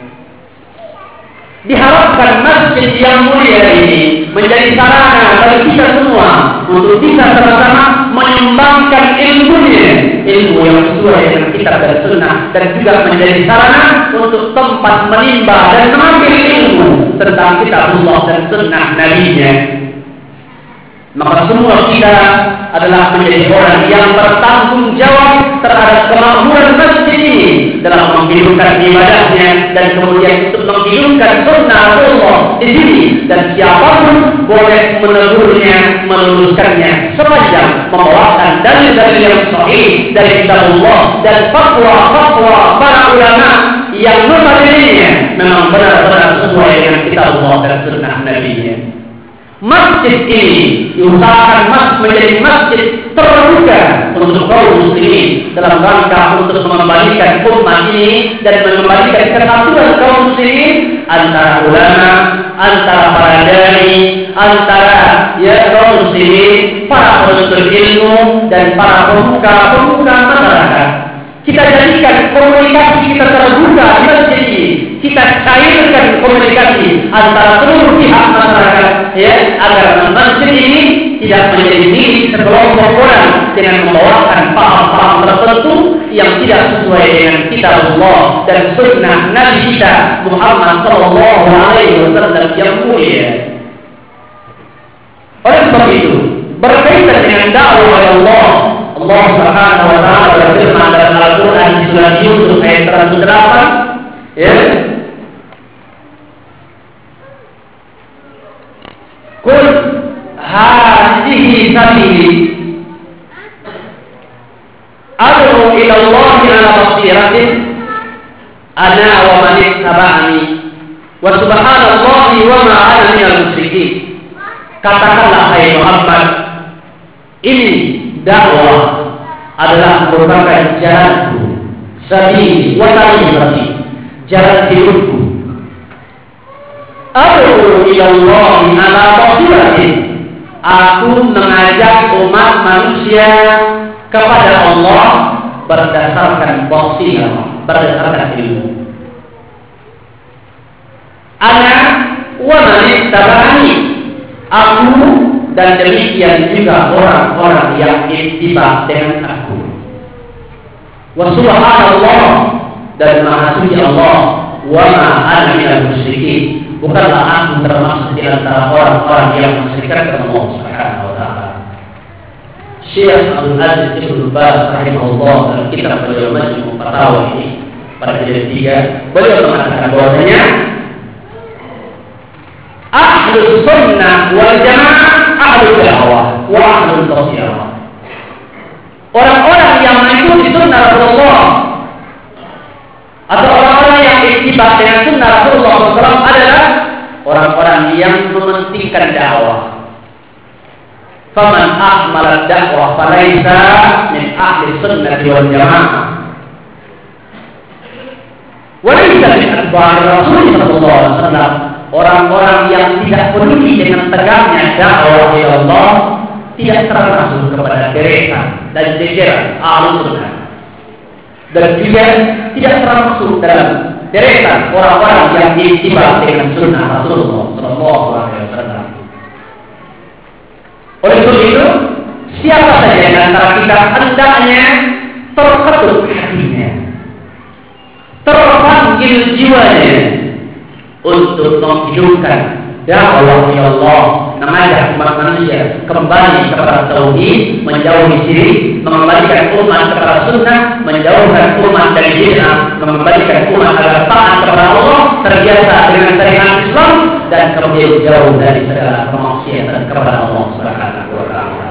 Diharapkan masjid yang mulia ini menjadi sarana bagi kita semua untuk bisa sama-sama menyumbangkan ilmunya, ilmu yang sesuai dengan kitab dan sunnah, dan juga menjadi sarana untuk tempat menimba dan mengambil ilmu tentang kitabullah dan sunnah nabinya. Maka semua kita adalah menjadi orang yang bertanggung jawab terhadap kemampuan masjid ini dalam menghidupkan ibadahnya dan kemudian untuk menghidupkan sunnah Allah di sini, dan siapapun boleh menegurnya, meluruskannya sepanjang membawakan dalil-dalil yang sahih dari kitabullah dan fatwa-fatwa para ulama yang notabene memang benar-benar sesuai dengan kitabullah dan sunnah nabinya. Masjid ini diusahakan mas menjadi masjid terbuka untuk kaum muslimin dalam rangka untuk mengembalikan umat ini dan mengembalikan kesatuan kaum muslimin antara ulama, antara para dai, antara ya kaum muslimin, para penuntut ilmu dan para pemuka-pemuka masyarakat. Kita jadikan komunikasi kita terbuka di masjid ini. Kita cairkan komunikasi antara seluruh pihak masyarakat, ya, agar masjid ini tidak menjadi milik sekelompok orang dengan membawakan paham-paham tertentu yang tidak sesuai dengan kitabullah dan sunnah Nabi kita Muhammad Sallallahu Alaihi Wasallam yang mulia. Oleh sebab itu, berkaitan dengan dakwah oleh Allah, Allah Subhanahu Wa Taala berfirman dalam Al-Quran di surat Yusuf ayat seratus delapan, ya. Qul hadhihi sabili ad'u ila Allah ala basiratin ana wa man ittaba'ani wa subhanallahi wa ma ana minal musyrikin. Katakanlah hai Muhammad, ini dakwah adalah merupakan jalanku, sabili wa tariqati, jalan hidupku. Ad'u ila Allah ala basiratin, aku mengajak umat manusia kepada Allah berdasarkan basirah, berdasarkan ilmu. Ana wa man ittaba'ani, aku dan demikian juga orang-orang yang ittiba dengan aku. Wa subhanallah, dan maha suci Allah, wa ma ana minal musyrikin, bukanlah aku termasuk di antara orang-orang yang mensyirikkan Allah Subhanahu wa taala. Syekh Abdul Aziz Ibnu Baz rahimahullah dalam kitab beliau Majmu' Fatawa ini pada jilid tiga, beliau mengatakan bahwasanya ahlus sunnah wal jamaah ahlul dakwah wa ahlul basirah. Orang-orang yang mengikuti sunnah Rasulullah atau orang-orang ittiba dengan sunnah Rasulullah shallallahu alaihi wasallam adalah orang-orang yang mementingkan dakwah. Faman ahmala dakwah falaisa min ahli sunnati wal jamaah. Walaysa min atba'i Rasul sallallahu alaihi wasallam. Orang-orang yang tidak peduli dengan tegaknya dakwah kepada Allah tidak termasuk kepada deretan dan jajaran Ahlus Sunnah. Dan juga tidak termasuk dalam deretan orang-orang yang diittiba dengan sunnah Rasulullah sallallahu alaihi wasallam. Oleh sebab itu, siapa saja di antara kita hendaknya terketuk hatinya, terpanggil jiwanya untuk menghidupkan dakwah kepada Allah, mengajak umat manusia kembali kepada tauhid, menjauhi syirik, mengembalikan umat kepada sunnah, menjauhkan umat dari bid'ah, mengembalikan umat agar taat kepada Allah, terbiasa dengan syariat Islam, dan kemudian jauh dari segala kemaksiatan kepada Allah Subhanahu wa taala.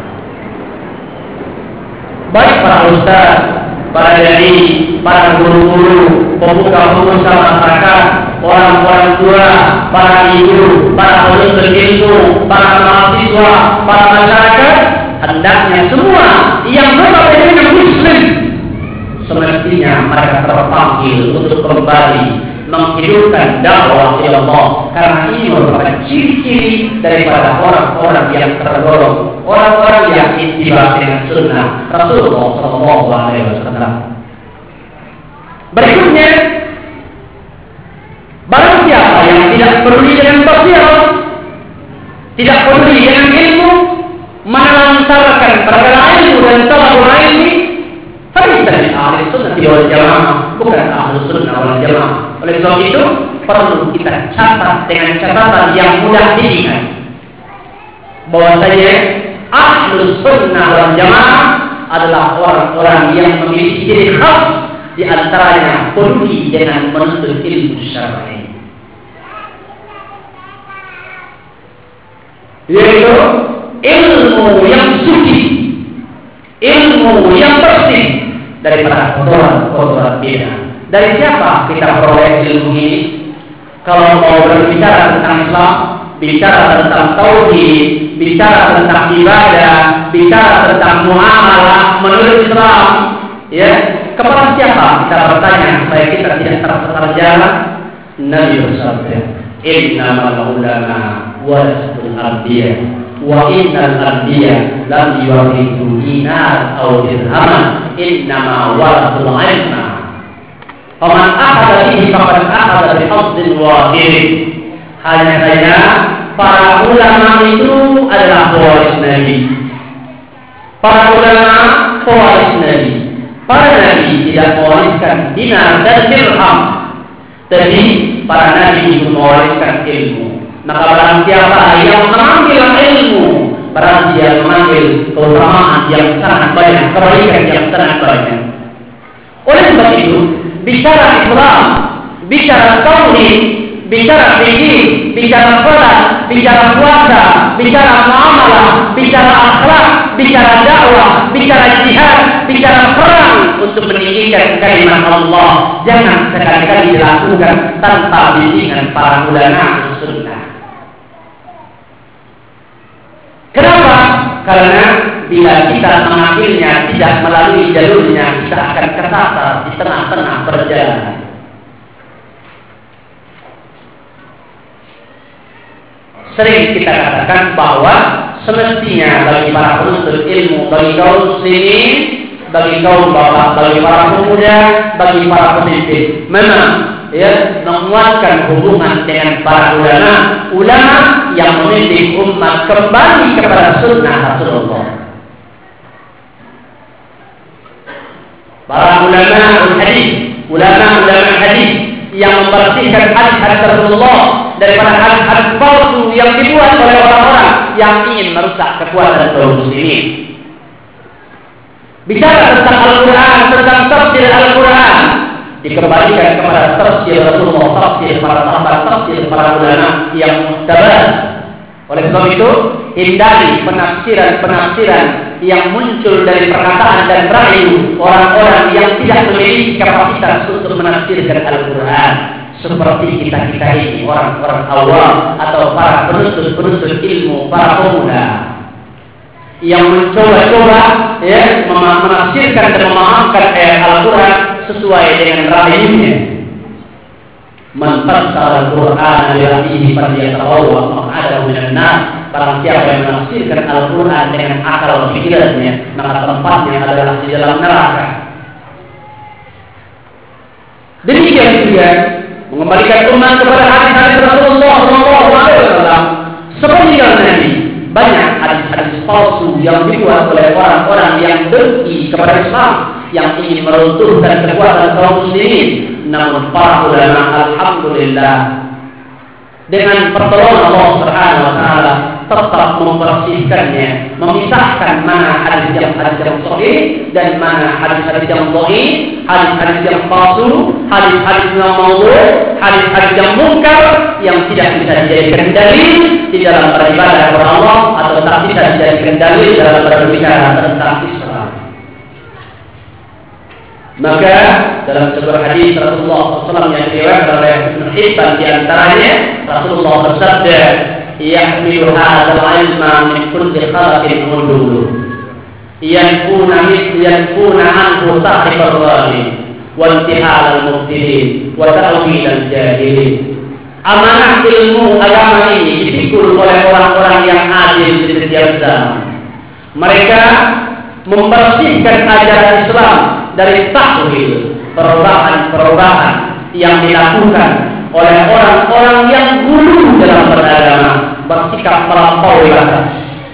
Baik para ustaz, para dai, para guru-guru, pemuka-pemuka masyarakat, orang-orang tua, para ibu, para penuntut ilmu, para mahasiswa, para masyarakat, hendaknya semua yang berpakaian Muslim semestinya mereka terpanggil untuk kembali menghidupkan dakwah kepada Allah, karena ini merupakan ciri-ciri daripada orang-orang yang tergolong, orang-orang yang ittiba dengan sunnah Rasulullah sallallahu alaihi wasallam. Berikutnya, barang siapa yang tidak peduli dengan basirat, tidak peduli dengan ilmu, menelantarkan perkara ilmu dan talabul ilmi, falaysa min ahli sunnah wal jamaah, bukan ahli sunnah wal jamaah. Oleh sebab itu, perlu kita catat dengan catatan yang mudah diingat, bahwasanya ahli sunnah wal jamaah adalah orang-orang yang memiliki ciri khas, di antaranya peduli dengan menuntut ilmu syar'i, yaitu ilmu yang suci, ilmu yang bersih daripada kotoran-kotoran bid'ah. Dari siapa kita peroleh ilmu ini? Kalau mau berbicara tentang Islam, bicara tentang tauhid, bicara tentang ibadah, bicara tentang muamalah menurut Islam, ya, kepada siapa kita bertanya supaya kita tidak tersesat jalan? Nabi bersabda, innamal ulama warasatul anbiya wa innal anbiya lam yuwarithu dinar aw dirhaman innama warathul ilma faman akhadha bihi faqad akhadha bi hazzin wahid. Hanya saja para ulama itu adalah pewaris Nabi. Para ulama pewaris Nabi. Para Nabi tidak mewariskan dinar dan dirham, tapi para Nabi itu mewariskan ilmu. Maka barang siapa yang mengambil ilmu, barang dia mengambil keutamaan yang sangat banyak, kebaikan yang sangat banyak. Oleh sebab itu, bicara Islam, bicara tauhid, bicara fikih, bicara salat, bicara puasa, bicara muamalah, bicara akhlak, bicara dakwah, bicara jihad, bicara perang untuk meninggikan kalimat Allah, jangan sekali-kali dilakukan tanpa bimbingan para ulama sunnah. Kenapa? Karena bila kita mengambilnya tidak melalui jalurnya, kita akan kesasar di tengah-tengah perjalanan. Sering kita katakan bahwa semestinya bagi para penuntut ilmu, bagi kaum muslimin, bagi kaum bapak, bagi para pemuda, bagi para pemimpin, memang ya menguatkan hubungan dengan para ulama, ulama yang memimpin umat kembali kepada sunnah Rasulullah. Para ulama hadis, ulama-ulama hadis yang membersihkan hadis-hadis Rasulullah daripada hadis-hadis palsu yang dibuat oleh orang-orang yang ingin merusak kekuatan kaum muslimin. Bicara tentang Al-Quran, tentang tafsir Al-Quran, dikembalikan kepada tafsir Rasulullah, tafsir para sahabat, tafsir para ulama yang mustabar. Oleh sebab itu, hindari penafsiran-penafsiran yang muncul dari perkataan dan rayu orang-orang yang tidak memiliki kapasitas untuk menafsirkan Al-Quran. seperti kita-kita ini, orang-orang awam atau para penuntut-penuntut ilmu, para pemuda yang mencoba-coba ya menafsirkan dan memahamkan ayat Al-Quran sesuai dengan ra'ayunya. Man fassara al-Qur'ana bi ra'yihi falyatawawwa maq'adahu minan nar. Barang siapa yang menafsirkan Al-Quran dengan akal pikirannya, maka tempatnya adalah di dalam neraka. Demikian juga mengembalikan umat kepada hadis-hadis Rasulullah shallallahu alaihi wasallam. Sepeninggal Nabi, banyak hadis-hadis palsu yang dibuat oleh orang-orang yang dengki kepada Islam, yang ingin meruntuhkan kekuatan kaum muslimin. Namun para ulama alhamdulillah dengan pertolongan Allah Subhanahu wa taala tetap membersihkannya, memisahkan mana hadis yang hadis yang sahih dan mana hadis-hadis yang dhaif, hadis-hadis yang palsu, hadis-hadis yang maudhu', hadis-hadis yang munkar yang tidak bisa dijadikan dalil di dalam beribadah kepada Allah atau tak bisa dijadikan dalil dalam berbicara tentang Islam. Maka dalam sebuah hadis Rasulullah shallallahu alaihi wasallam yang diriwayatkan oleh Ibnu Hibban di antaranya, Rasulullah bersabda, "Yahmilu hadzal ilma min kulli khalaqin udul, yanfuna mithl yanfuna anhu sahib ar-ralim, wa intihal al-mubtilin, wa ta'wil al-jahilin." Amanah ilmu agama ini dipikul oleh orang-orang yang adil di setiap zaman. Mereka membersihkan ajaran Islam dari takwil, perubahan-perubahan yang dilakukan oleh orang-orang yang gulu dalam beragama, bersikap melampaui batas.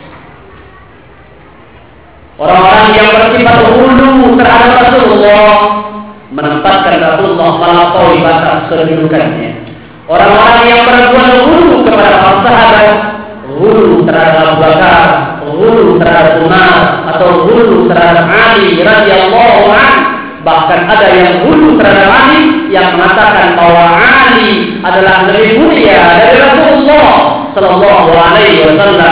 Orang-orang yang bersifat gulu terhadap Rasulullah, menempatkan Rasulullah melampaui batas kedudukannya. Orang-orang yang berbuat gulu kepada para sahabat, gulu terhadap Abu Bakar, gulu terhadap Umar, atau gulu terhadap Ali radhiyallahu anhu. Bahkan ada yang gulu terhadap Ali yang mengatakan bahwa Ali adalah lebih mulia dari Rasulullah sallallahu alaihi wasallam.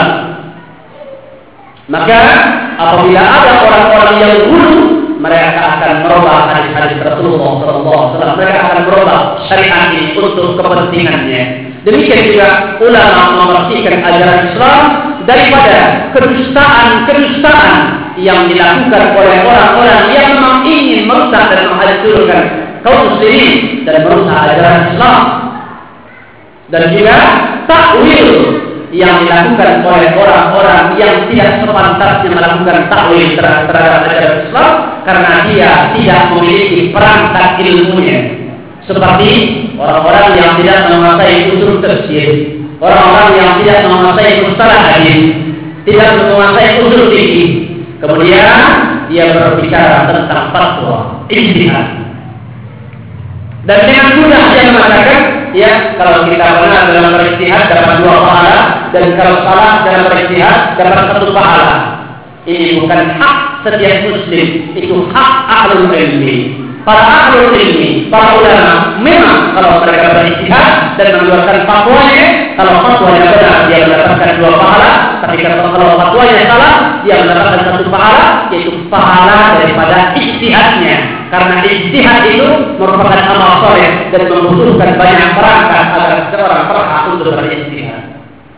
Maka apabila ada orang-orang yang gulu, mereka akan merubah hadis-hadis Rasulullah sallallahu alaihi wasallam. Mereka akan merubah syariat ini untuk kepentingannya. Demikian juga ulama membersihkan ajaran Islam daripada kedustaan-kedustaan yang dilakukan oleh orang-orang yang memang ingin merusak dan menghancurkan kaum muslimin dan merusak ajaran Islam. Dan juga takwil yang dilakukan oleh orang-orang yang tidak sepantasnya melakukan takwil terhadap ajaran Islam karena dia tidak memiliki perangkat ilmunya. Seperti orang-orang yang tidak menguasai usul tafsir, orang-orang yang tidak menguasai mustalah hadis, tidak menguasai usul fikih, kemudian dia berbicara tentang fatwa, ijtihad. Dan dengan mudah dia mengatakan, ya kalau kita benar dalam berijtihad dapat dua pahala, dan kalau salah dalam berijtihad dapat satu pahala. Ini bukan hak setiap muslim, itu hak ahlul ilmi. Para ahlul ilmi, para ulama, memang kalau mereka berijtihad dan mengeluarkan fatwanya, kalau fatwanya benar dia mendapatkan dua pahala, tapi kalau fatwanya salah dia mendapatkan satu pahala, yaitu pahala daripada ijtihadnya. Karena ijtihad itu merupakan amal soleh dan membutuhkan banyak perangkat agar seorang berhak untuk berijtihad.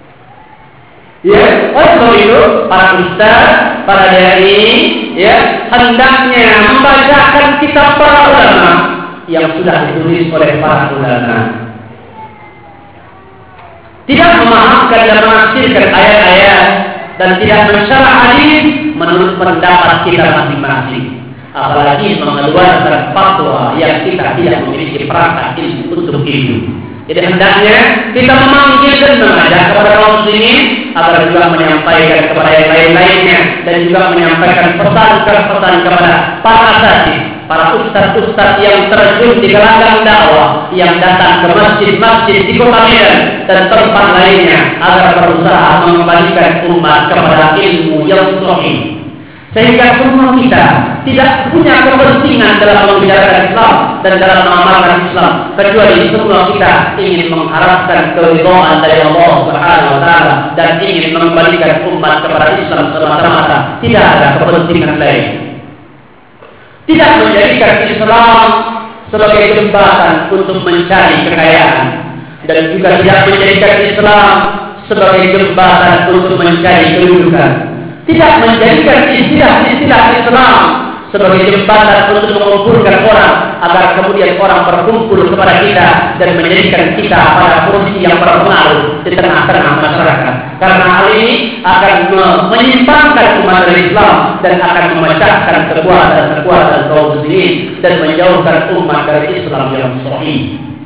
Ya, oleh sebab itu para ustaz, para dai, ya hendaknya membacakan kitab para ulama yang sudah ditulis oleh para ulama. Tidak memahamkan dan menafsirkan ayat-ayat dan tidak mensyarah hadis menurut pendapat kita masing-masing. Apalagi mengeluarkan fatwa yang kita tidak memiliki perangkat ilmu untuk itu. Jadi hendaknya kita memanggil dan mengajak kepada kaum muslimin agar juga menyampaikan kepada yang lain-lainnya dan juga menyampaikan pesan-pesan kepada para asatidz, para ustaz-ustaz yang terjun di gelanggang dakwah, yang datang ke masjid-masjid di kota Medan dan tempat lainnya agar berusaha mengembalikan umat kepada ilmu yang sahih. Sehingga semua kita tidak punya kepentingan dalam membicarakan Islam dan dalam mengamalkan Islam, kecuali semua kita ingin mengharapkan keridhaan dari Allah Subhanahu wa taala dan ingin mengembalikan umat kepada Islam semata-mata. Tidak ada kepentingan lain. Tidak menjadikan Islam sebagai jembatan untuk mencari kekayaan, dan juga tidak menjadikan Islam sebagai jembatan untuk mencari kedudukan. Tidak menjadikan istilah-istilah Islam sebagai jembatan untuk mengumpulkan orang agar kemudian orang berkumpul kepada kita dan menjadikan kita pada posisi yang berpengaruh di tengah-tengah masyarakat. Karena hal ini akan menyimpangkan umat Islam dan akan memecahkan kekuatan-kekuatan kaum muslimin dan menjauhkan umat dari Islam yang sahih.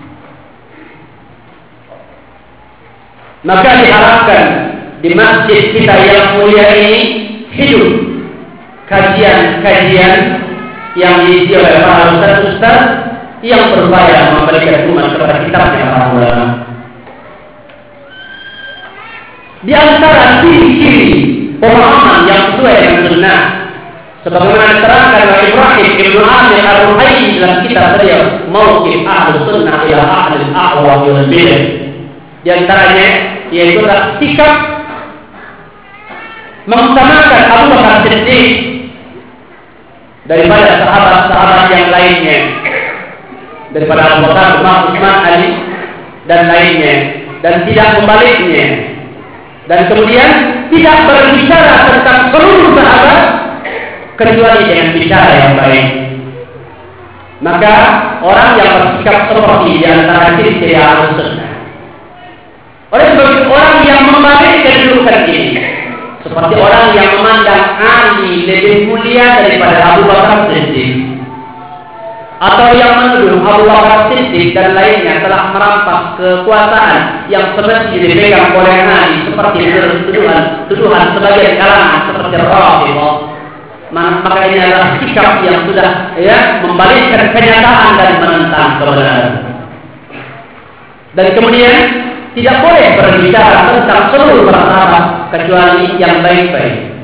Maka diharapkan di masjid kita yang mulia ini hidup kajian-kajian yang diisi oleh para ustaz-ustaz yang berupaya memberikan umat kepada kitabnya para ulama. Di antara ciri-ciri pemahaman yang sesuai dengan sunnah, sebagaimana diterangkan oleh Ibrahim Ibnu Amir Ar-Ruhaili dalam kitab beliau Mauqif Ahlus Sunnah ila Ahlil Ahwa wal Bidah. Di antaranya yaitu sikap mengutamakan Abu Bakar Siddiq daripada sahabat-sahabat yang lainnya, daripada Abu Bakar, Umar, Utsman, Ali dan lainnya, dan tidak membaliknya, dan kemudian tidak berbicara tentang seluruh sahabat kecuali dengan bicara yang baik. Maka orang yang bersikap seperti di antara ciri-ciri Ahlus Sunnah. Oleh sebab itu orang yang membalik kedudukan ini, seperti orang yang memandang Ali lebih mulia daripada Abu Bakar Siddiq, atau yang menuduh Abu Bakar Siddiq dan lainnya telah merampas kekuasaan yang semestinya dipegang oleh Ali, seperti tuduhan tuduhan sebagian kalangan seperti Rafidhah. Maka ini adalah sikap yang sudah ya membalikkan kenyataan dan menentang kebenaran. Dan kemudian tidak boleh berbicara tentang seluruh para sahabat kecuali yang baik-baik.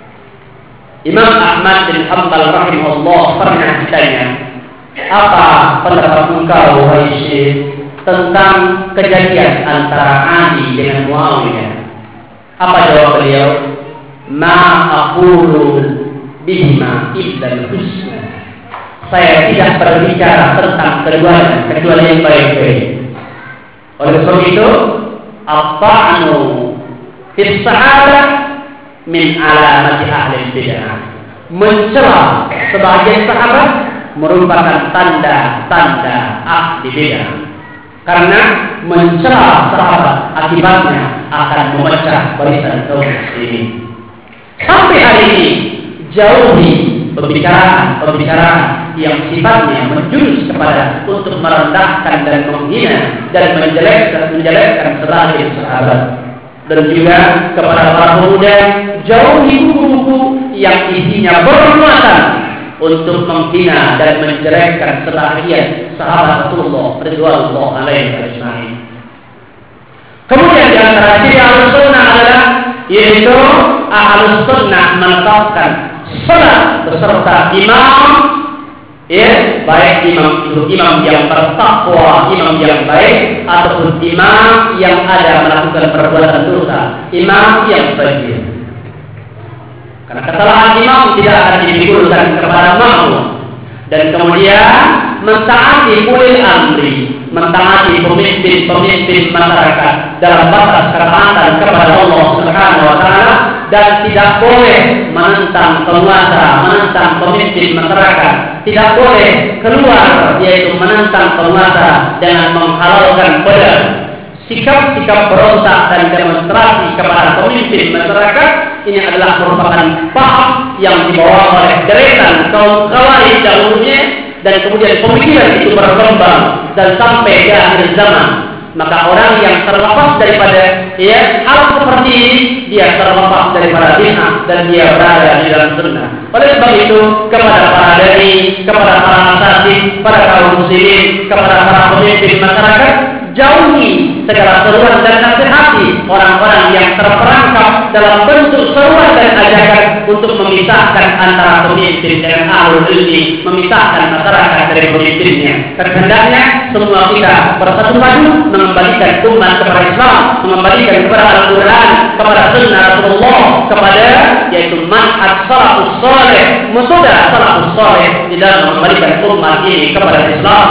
Imam Ahmad bin Hanbal rahimahullah pernah ditanya, apa pendapat engkau wahai Syekh tentang kejadian antara Ali dengan Muawiyah? Apa jawab beliau? Ma aqulu bihima illa al-husna. Saya tidak berbicara tentang keduanya kecuali yang baik-baik. Oleh sebab itu, at-ta'nu fi sahabat min alamati ahli bidah. Mencela sebagian sahabat merupakan tanda-tanda ahli bidah. Karena mencela sahabat akibatnya akan memecah barisan kaum muslimin. Sampai hari ini jauhi pembicaraan-pembicaraan yang sifatnya menjurus kepada untuk merendahkan dan menghina dan menjelekkan menjelekkan sebagian sahabat, dan juga kepada para pemuda jauhi buku-buku yang isinya bermuatan untuk menghina dan menjelekkan sebagian sahabat Rasulullah radhiyallahu alaihi wasallam. Kemudian di antara ciri Ahlus Sunnah adalah yaitu Ahlus Sunnah menetapkan salat beserta imam, ya, baik imam itu imam yang bertakwa, imam yang baik, ataupun imam yang ada melakukan perbuatan dosa, imam yang fajir. Karena kesalahan imam tidak akan dipikulkan kepada makmum. Dan kemudian mentaati ulil amri, mentaati pemimpin-pemimpin masyarakat dalam batas ketaatan kepada Allah Subhanahu wa taala, dan tidak boleh menentang penguasa, menentang pemimpin masyarakat, tidak boleh keluar yaitu menentang penguasa dengan menghalalkan pedang. Sikap-sikap berontak dan demonstrasi kepada pemimpin masyarakat ini adalah merupakan paham yang dibawa oleh deretan kaum khawarij dahulunya, dan kemudian pemikiran itu berkembang dan sampai ke akhir zaman. Maka orang yang terlepas daripada ya hal seperti ini, dia terlepas daripada bid'ah dan dia berada di dalam sunnah. Oleh sebab itu, kepada para dai, kepada para asatidz, para kaum muslimin, kepada para pemimpin masyarakat, jauhi segala seruan dan nasihati orang-orang yang yang terperangkap dalam bentuk seruan dan ajakan untuk memisahkan antara pemimpin dengan ahlul ilmi, memisahkan masyarakat dari pemimpinnya. Hendaknya semua kita bersatu padu mengembalikan umat kepada Islam, mengembalikan kepada Al-Quran, kepada Sunnah Rasulullah, kepada yaitu manhaj salafus saleh, metode salafus saleh di dalam mengembalikan umat ini kepada Islam.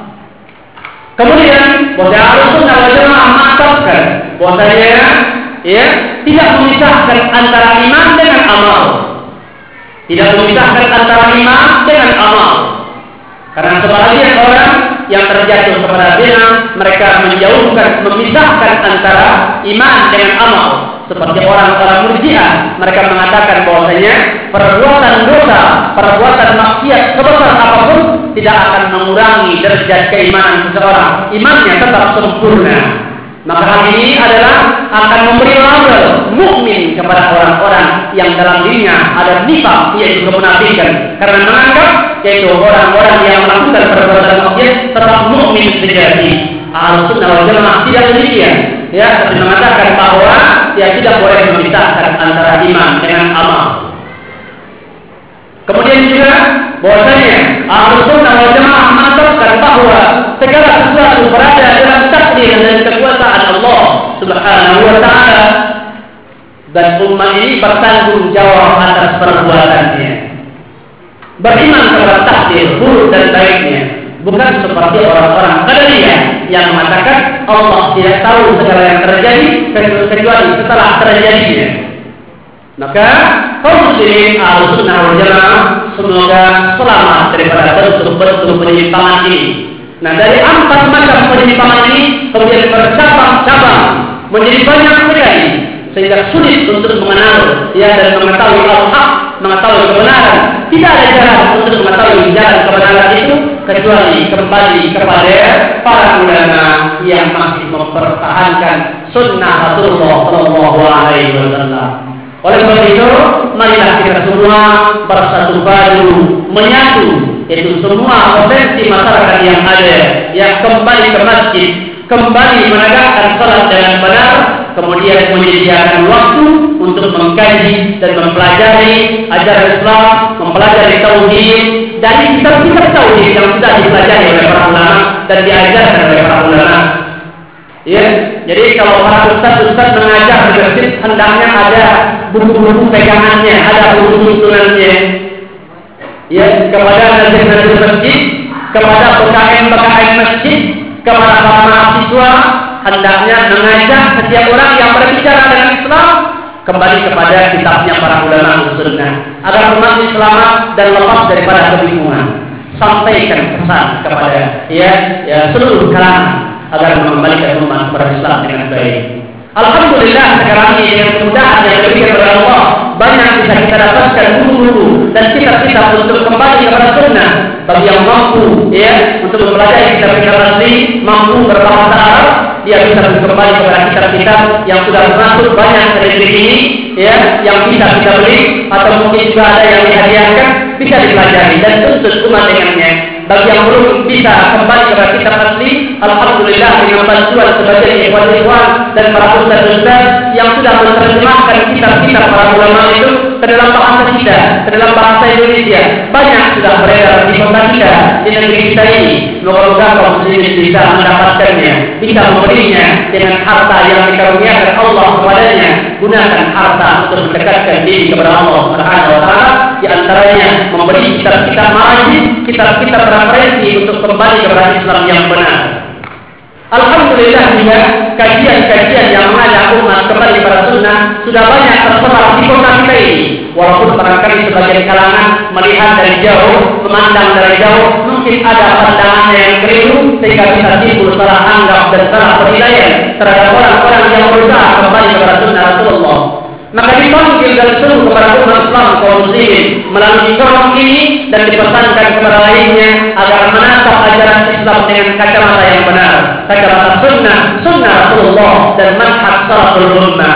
Kemudian bahwa Ahlussunnah wal Jamaah mengatakan bahwasanya ya tidak memisahkan antara iman dengan amal. Tidak memisahkan antara iman dengan amal. Karena sebagian orang yang terjatuh kepada bid'ah, mereka menjauhkan, memisahkan antara iman dengan amal. Seperti orang-orang Murji'ah, mereka mengatakan bahwasanya perbuatan dosa, perbuatan maksiat sebesar apapun tidak akan mengurangi derajat keimanan seseorang. Imannya tetap sempurna. Maka hal ini adalah akan memberi label mukmin kepada orang-orang yang dalam dirinya ada nifaq, yaitu kemunafikan, karena menganggap yaitu orang-orang yang melakukan perbuatan maksiat tetap mukmin sejati. Ahlussunnah wal Jamaah tidak demikian, ya, tapi mengatakan bahwa dia tidak boleh memisahkan antara iman dengan amal. Kemudian juga bahwasanya Ahlussunnah wal Jamaah mengatakan bahwa segala sesuatu berada dalam takdir dan kekuasaan Allah Subhanahu wa taala, dan umat ini bertanggung jawab atas perbuatannya. Beriman kepada takdir buruk dan baiknya, bukan seperti orang-orang Qadariyah yang mengatakan Allah tidak tahu segala yang terjadi kecuali setelah terjadinya. Maka kaum muslimin Ahlussunnah wal Jamaah semoga selamat daripada bentuk-bentuk penyimpangan ini. Nah, dari empat macam penyimpangan ini kemudian bercabang-cabang menjadi banyak sekali, sehingga sulit untuk mengenal ya dan mengetahui al-haq, mengetahui kebenaran. Tidak ada jalan untuk mengetahui jalan kebenaran itu kecuali kembali kepada para ulama yang masih mempertahankan sunnah Rasulullah Shallallahu Alaihi Wasallam. Oleh sebab itu, marilah kita semua bersatu padu, menyatu, yaitu semua potensi masyarakat yang ada, yang kembali ke masjid, kembali menegakkan salat dengan benar, kemudian menyediakan waktu untuk mengkaji dan mempelajari ajaran Islam, mempelajari tauhid dari kitab-kitab tauhid yang sudah dipelajari oleh para ulama dan diajarkan oleh para ulama. Ya, jadi kalau para ustaz-ustaz mengajar di masjid, hendaknya ada buku-buku pegangannya, ada buku tuntunannya. Ya, kepada nazir-nazir masjid, kepada P K M-P K M masjid, kepada para mahasiswa, hendaknya mengajak setiap orang yang berbicara dengan Islam kembali kepada kitabnya para ulama sunnah, agar umat ini selamat dan lepas daripada kebingungan. Sampaikan pesan kepada ya, ya seluruh kalangan agar mengembalikan umat kepada Islam dengan baik. Alhamdulillah sekarang ini dengan kemudahan yang diberikan oleh Allah, banyak bisa kita dapatkan buku-buku dan kitab-kitab untuk kembali kepada sunnah. Bagi yang mampu ya untuk mempelajari kitab-kitab asli, mampu berbahasa Arab, dia bisa kembali kepada kitab-kitab yang sudah masuk banyak di negeri ini ya, yang bisa kita beli atau mungkin juga ada yang dihadiahkan, bisa dipelajari dan tuntut umat dengannya. Bagi yang belum bisa kembali kepada kitab asli, alhamdulillah dengan bantuan sebagian ikhwan-ikhwan dan para ustaz-ustaz yang sudah menerjemahkan kitab-kitab para ulama itu ke dalam bahasa kita, ke dalam bahasa Indonesia, banyak sudah beredar di kota kita, di negeri kita ini. Semoga kaum muslimin bisa mendapatkannya, bisa memberinya dengan harta yang dikaruniakan Allah kepadanya. Gunakan harta untuk mendekatkan diri kepada Allah Subhanahu wa taala, di antaranya memberi kitab-kitab marajih, kitab-kitab referensi untuk kembali kepada Islam yang benar. Alhamdulillah juga kajian-kajian yang mengajak umat kembali kepada sunnah sudah banyak tersebar di kota kita ini. Walaupun barangkali sebagian kalangan melihat dari jauh, memandang dari jauh, mungkin ada pandangan yang keliru sehingga bisa timbul salah anggap dan salah penilaian terhadap orang-orang yang berusaha kembali kepada sunnah Rasulullah. Maka dipanggil dan seluruh kepada umat Islam kaum muslimin melalui forum ini dan dipesankan kepada lainnya agar menatap ajaran Islam dengan kacamata yang benar, kacamata sunnah, sunnah Rasulullah dan manhaj salaful ummah.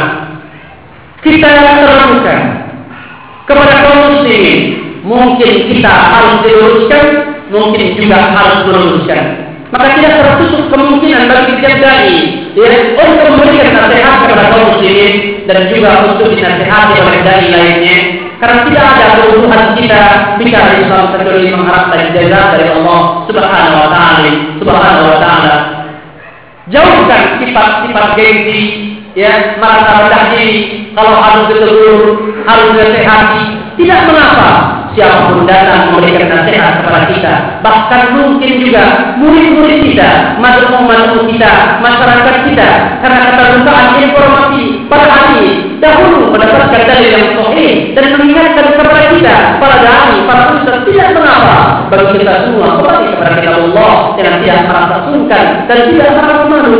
Kita terbuka kepada kaum muslimin, mungkin kita harus diluruskan, mungkin juga harus meluruskan. Maka tidak tertutup kemungkinan bagi setiap dai ya, untuk memberikan nasihat kepada kaum muslimin muslim dan juga untuk dinasihati oleh dai lainnya. Karena tidak ada kebutuhan kita bicara Islam kecuali mengharapkan jaza dari Allah Subhanahu wa taala. Subhanahu wa taala. Jauhkan sifat-sifat gengsi, ya, merasa rendah diri, kalau harus ditegur, harus dinasihati. Tidak mengapa siapapun datang memberikan nasihat kepada kita. Bahkan mungkin juga murid-murid kita, madhum-madhum kita, masyarakat kita, karena keterbukaan informasi pada hari ini dahulu mendapatkan dalil yang sahih dan mengingatkan kepada kita, para dai, para ustaz, tidak mengapa bagi kita semua kembali kepada kitab Allah dengan tidak merasa sungkan dan tidak merasa malu.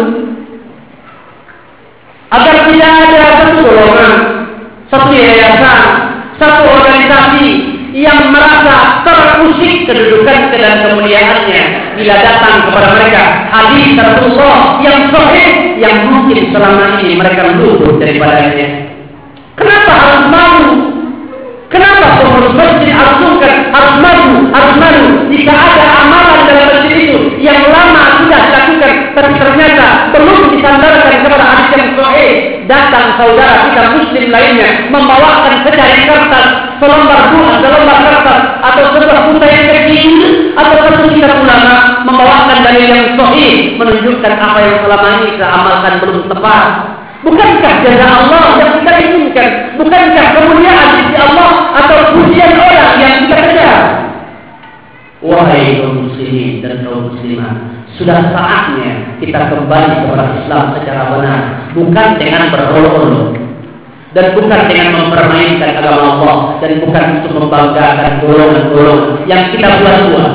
Agar tidak ada satu golongan, satu yayasan, satu organisasi yang merasa terusik kedudukan dan kemuliaannya bila datang kepada mereka hadis Rasulullah yang sahih yang mungkin selama ini mereka luput daripadanya. Kenapa harus malu? Kenapa pengurus masjid harus sungkan, harus malu, harus malu jika ada amalan dalam masjid itu yang lama sudah dilakukan tapi ternyata belum disandarkan kepada hadis yang sahih? Datang saudara kita muslim lainnya membawakan secari kertas, selembar buah, selembar kertas atau sebuah pulsa yang kecil atau satu kitab ulama membawakan dalil yang sahih menunjukkan apa yang selama ini kita amalkan belum tepat. Bukankah jaza Allah yang kita inginkan? Bukankah kemuliaan sisi Allah atau pujian orang yang kita kejar? Wahai kaum muslimin dan kaum muslimat, sudah saatnya kita kembali kepada Islam secara benar, bukan dengan berolok-olok dan bukan dengan mempermainkan agama Allah dan bukan untuk membanggakan golongan-golongan yang kita buat-buat.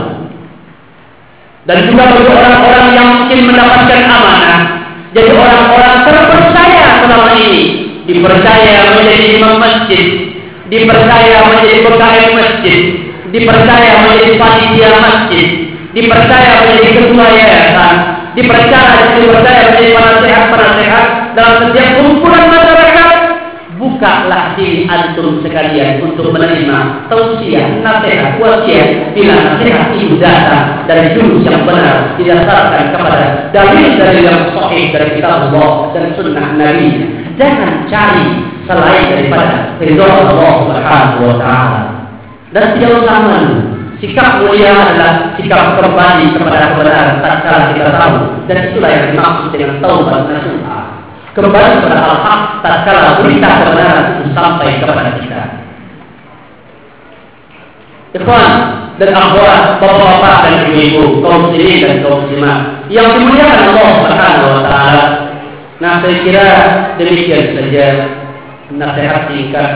Dan juga bagi orang-orang yang mungkin mendapatkan amanah, jadi orang-orang terpercaya selama ini, dipercaya menjadi imam masjid, dipercaya menjadi pegawai masjid, dipercaya menjadi panitia masjid, dipercaya menjadi ketua yayasan, dipercaya dipercaya menjadi penasehat-penasehat dalam setiap kumpulan masyarakat. Bukalah diri antum sekalian untuk menerima tausiah, nasihat, wasiat bila nasihat itu datang dari jurus yang benar didasarkan kepada dalil-dalil yang sahih dari kitab Allah dan sunnah Nabi. Jangan cari selain daripada ridha Allah Subhanahu wa taala. Dan tidak usah malu. Sikap mulia adalah sikap kembali kepada kebenaran tatkala kita tahu, dan itulah yang dimaksud dengan taubat nasuha. Kembali kepada al-haq tatkala berita kebenaran itu sampai kepada kita. Ikhwan dan akhwat, bapak-bapak dan ibu-ibu, kaum muslimin dan kaum muslimat yang dimuliakan Allah Subhanahu wa taala. Nah, saya kira demikian saja nasihat singkat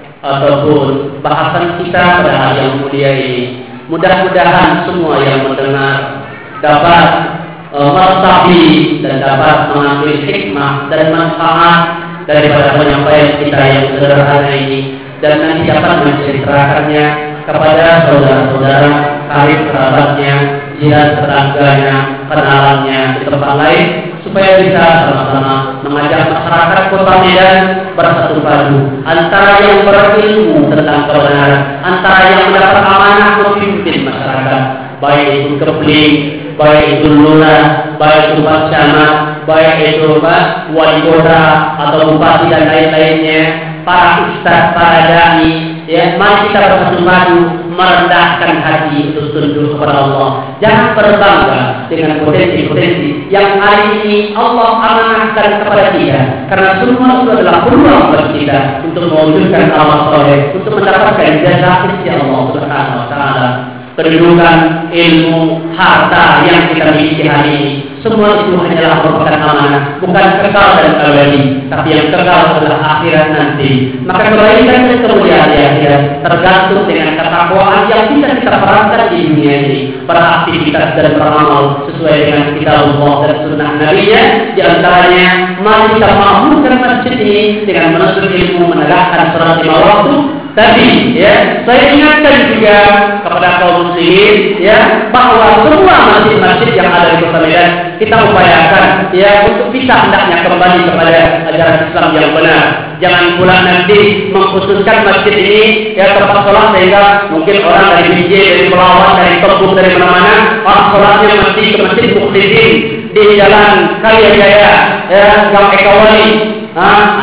ataupun bahasan kita pada hari yang mulia ini. Mudah-mudahan semua yang mendengar dapat uh, meresapi dan dapat mengambil hikmah dan manfaat daripada penyampaian kita yang sederhana ini, dan nanti dapat menceritakannya kepada saudara-saudara, karib kerabatnya, jiran tetangganya, kenalannya di tempat lain, supaya bisa sama-sama mengajak masyarakat Kota Medan bersatu padu antara yang berilmu tentang kebenaran, antara yang mendapat amanah memimpin masyarakat, baik itu kepling, baik itu lurah, baik itu pak camat, baik itu pak wali kota atau bupati dan lain-lainnya, para ustaz, para dai, ya, mari kita bersatu padu merendahkan hati untuk tunduk kepada Allah. Jangan berbangga dengan potensi-potensi yang hari ini Allah amanahkan kepada kita, karena semua itu adalah peluang bagi kita untuk mewujudkan amal soleh, untuk mendapatkan jasa sisi Allah Subhanahu wa taala. Kedudukan, ilmu, harta yang kita miliki hari ini, semua itu hanyalah merupakan amanah, bukan kekal dan abadi, tapi yang kekal adalah akhirat nanti. Maka kebaikan dan kemuliaan di akhirat tergantung dengan ketakwaan yang bisa kita perankan di dunia ini. Beraktivitas dan beramal sesuai dengan kitab Allah dan sunnah Nabi-Nya. Di antaranya, mari kita makmurkan masjid ini dengan menuntut ilmu, menegakkan sholat lima waktu. Tadi, ya, saya ingatkan juga kepada kaum muslimin, ya, bahwa semua masjid-masjid yang ada di Kota Medan kita upayakan, ya, untuk bisa hendaknya kembali kepada ajaran Islam yang benar. Jangan pula nanti mengkhususkan masjid ini, ya, tempat sholat sehingga mungkin orang dari B J, dari Pelawat, dari Tembus, dari mana-mana, orang sholatnya masjid ke masjid Mukhlisin di Jalan Kalijaya, ya, Gang Ekawali. Nah,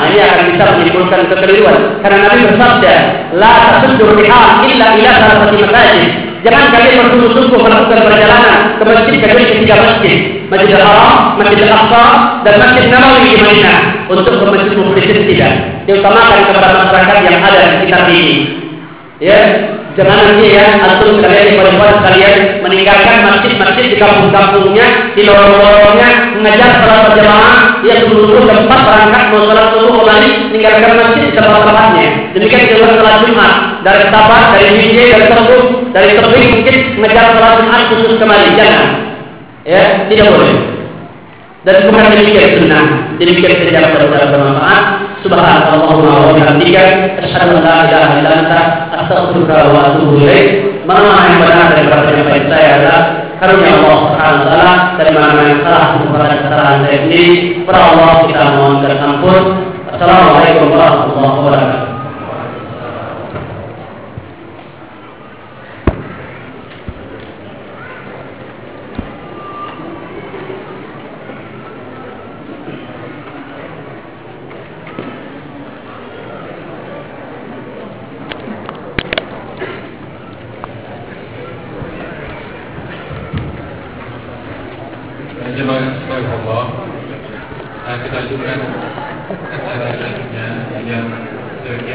ini akan bisa menimbulkan kekeliruan. Karena Nabi bersabda, la tasuddu rihal illa ila salasati masajid. Jangan kalian bersungguh-sungguh melakukan perjalanan ke masjid kecuali ketiga masjid, Masjidil Haram, Masjidil Aqsa, dan Masjid Nabawi di Madinah. Untuk ke masjid mukhlisin tidak, diutamakan kepada masyarakat yang ada di sekitar ini. Ya, jangan nanti ya antum sekalian ikhwan sekalian meninggalkan masjid-masjid di kampung-kampungnya, di lorong-lorongnya, mengajar salat berjamaah, yang dulu tempat berangkat mau salat subuh kembali, meninggalkan masjid di tempat-tempatnya. Demikian juga salat Jumat dari Sabah, dari Binjai, dari Tebing, dari Tebing mungkin mengajar salat Jumat khusus kembali, jangan. Ya, tidak boleh. Dan bukan demikian sunnah. Demikian saja saudara bermanfaat. Subhanallahumma wa bihamdika asyhadu an la ilaha illa anta astaghfiruka wa atubu ilaik. Mana yang benar daripada penyampaian saya adalah karunia Allah Subhanahu wa taala, dari mana yang salah merupakan kesalahan saya sendiri. Kepada Allah kita mohon ampun. Assalamualaikum warahmatullahi wabarakatuh.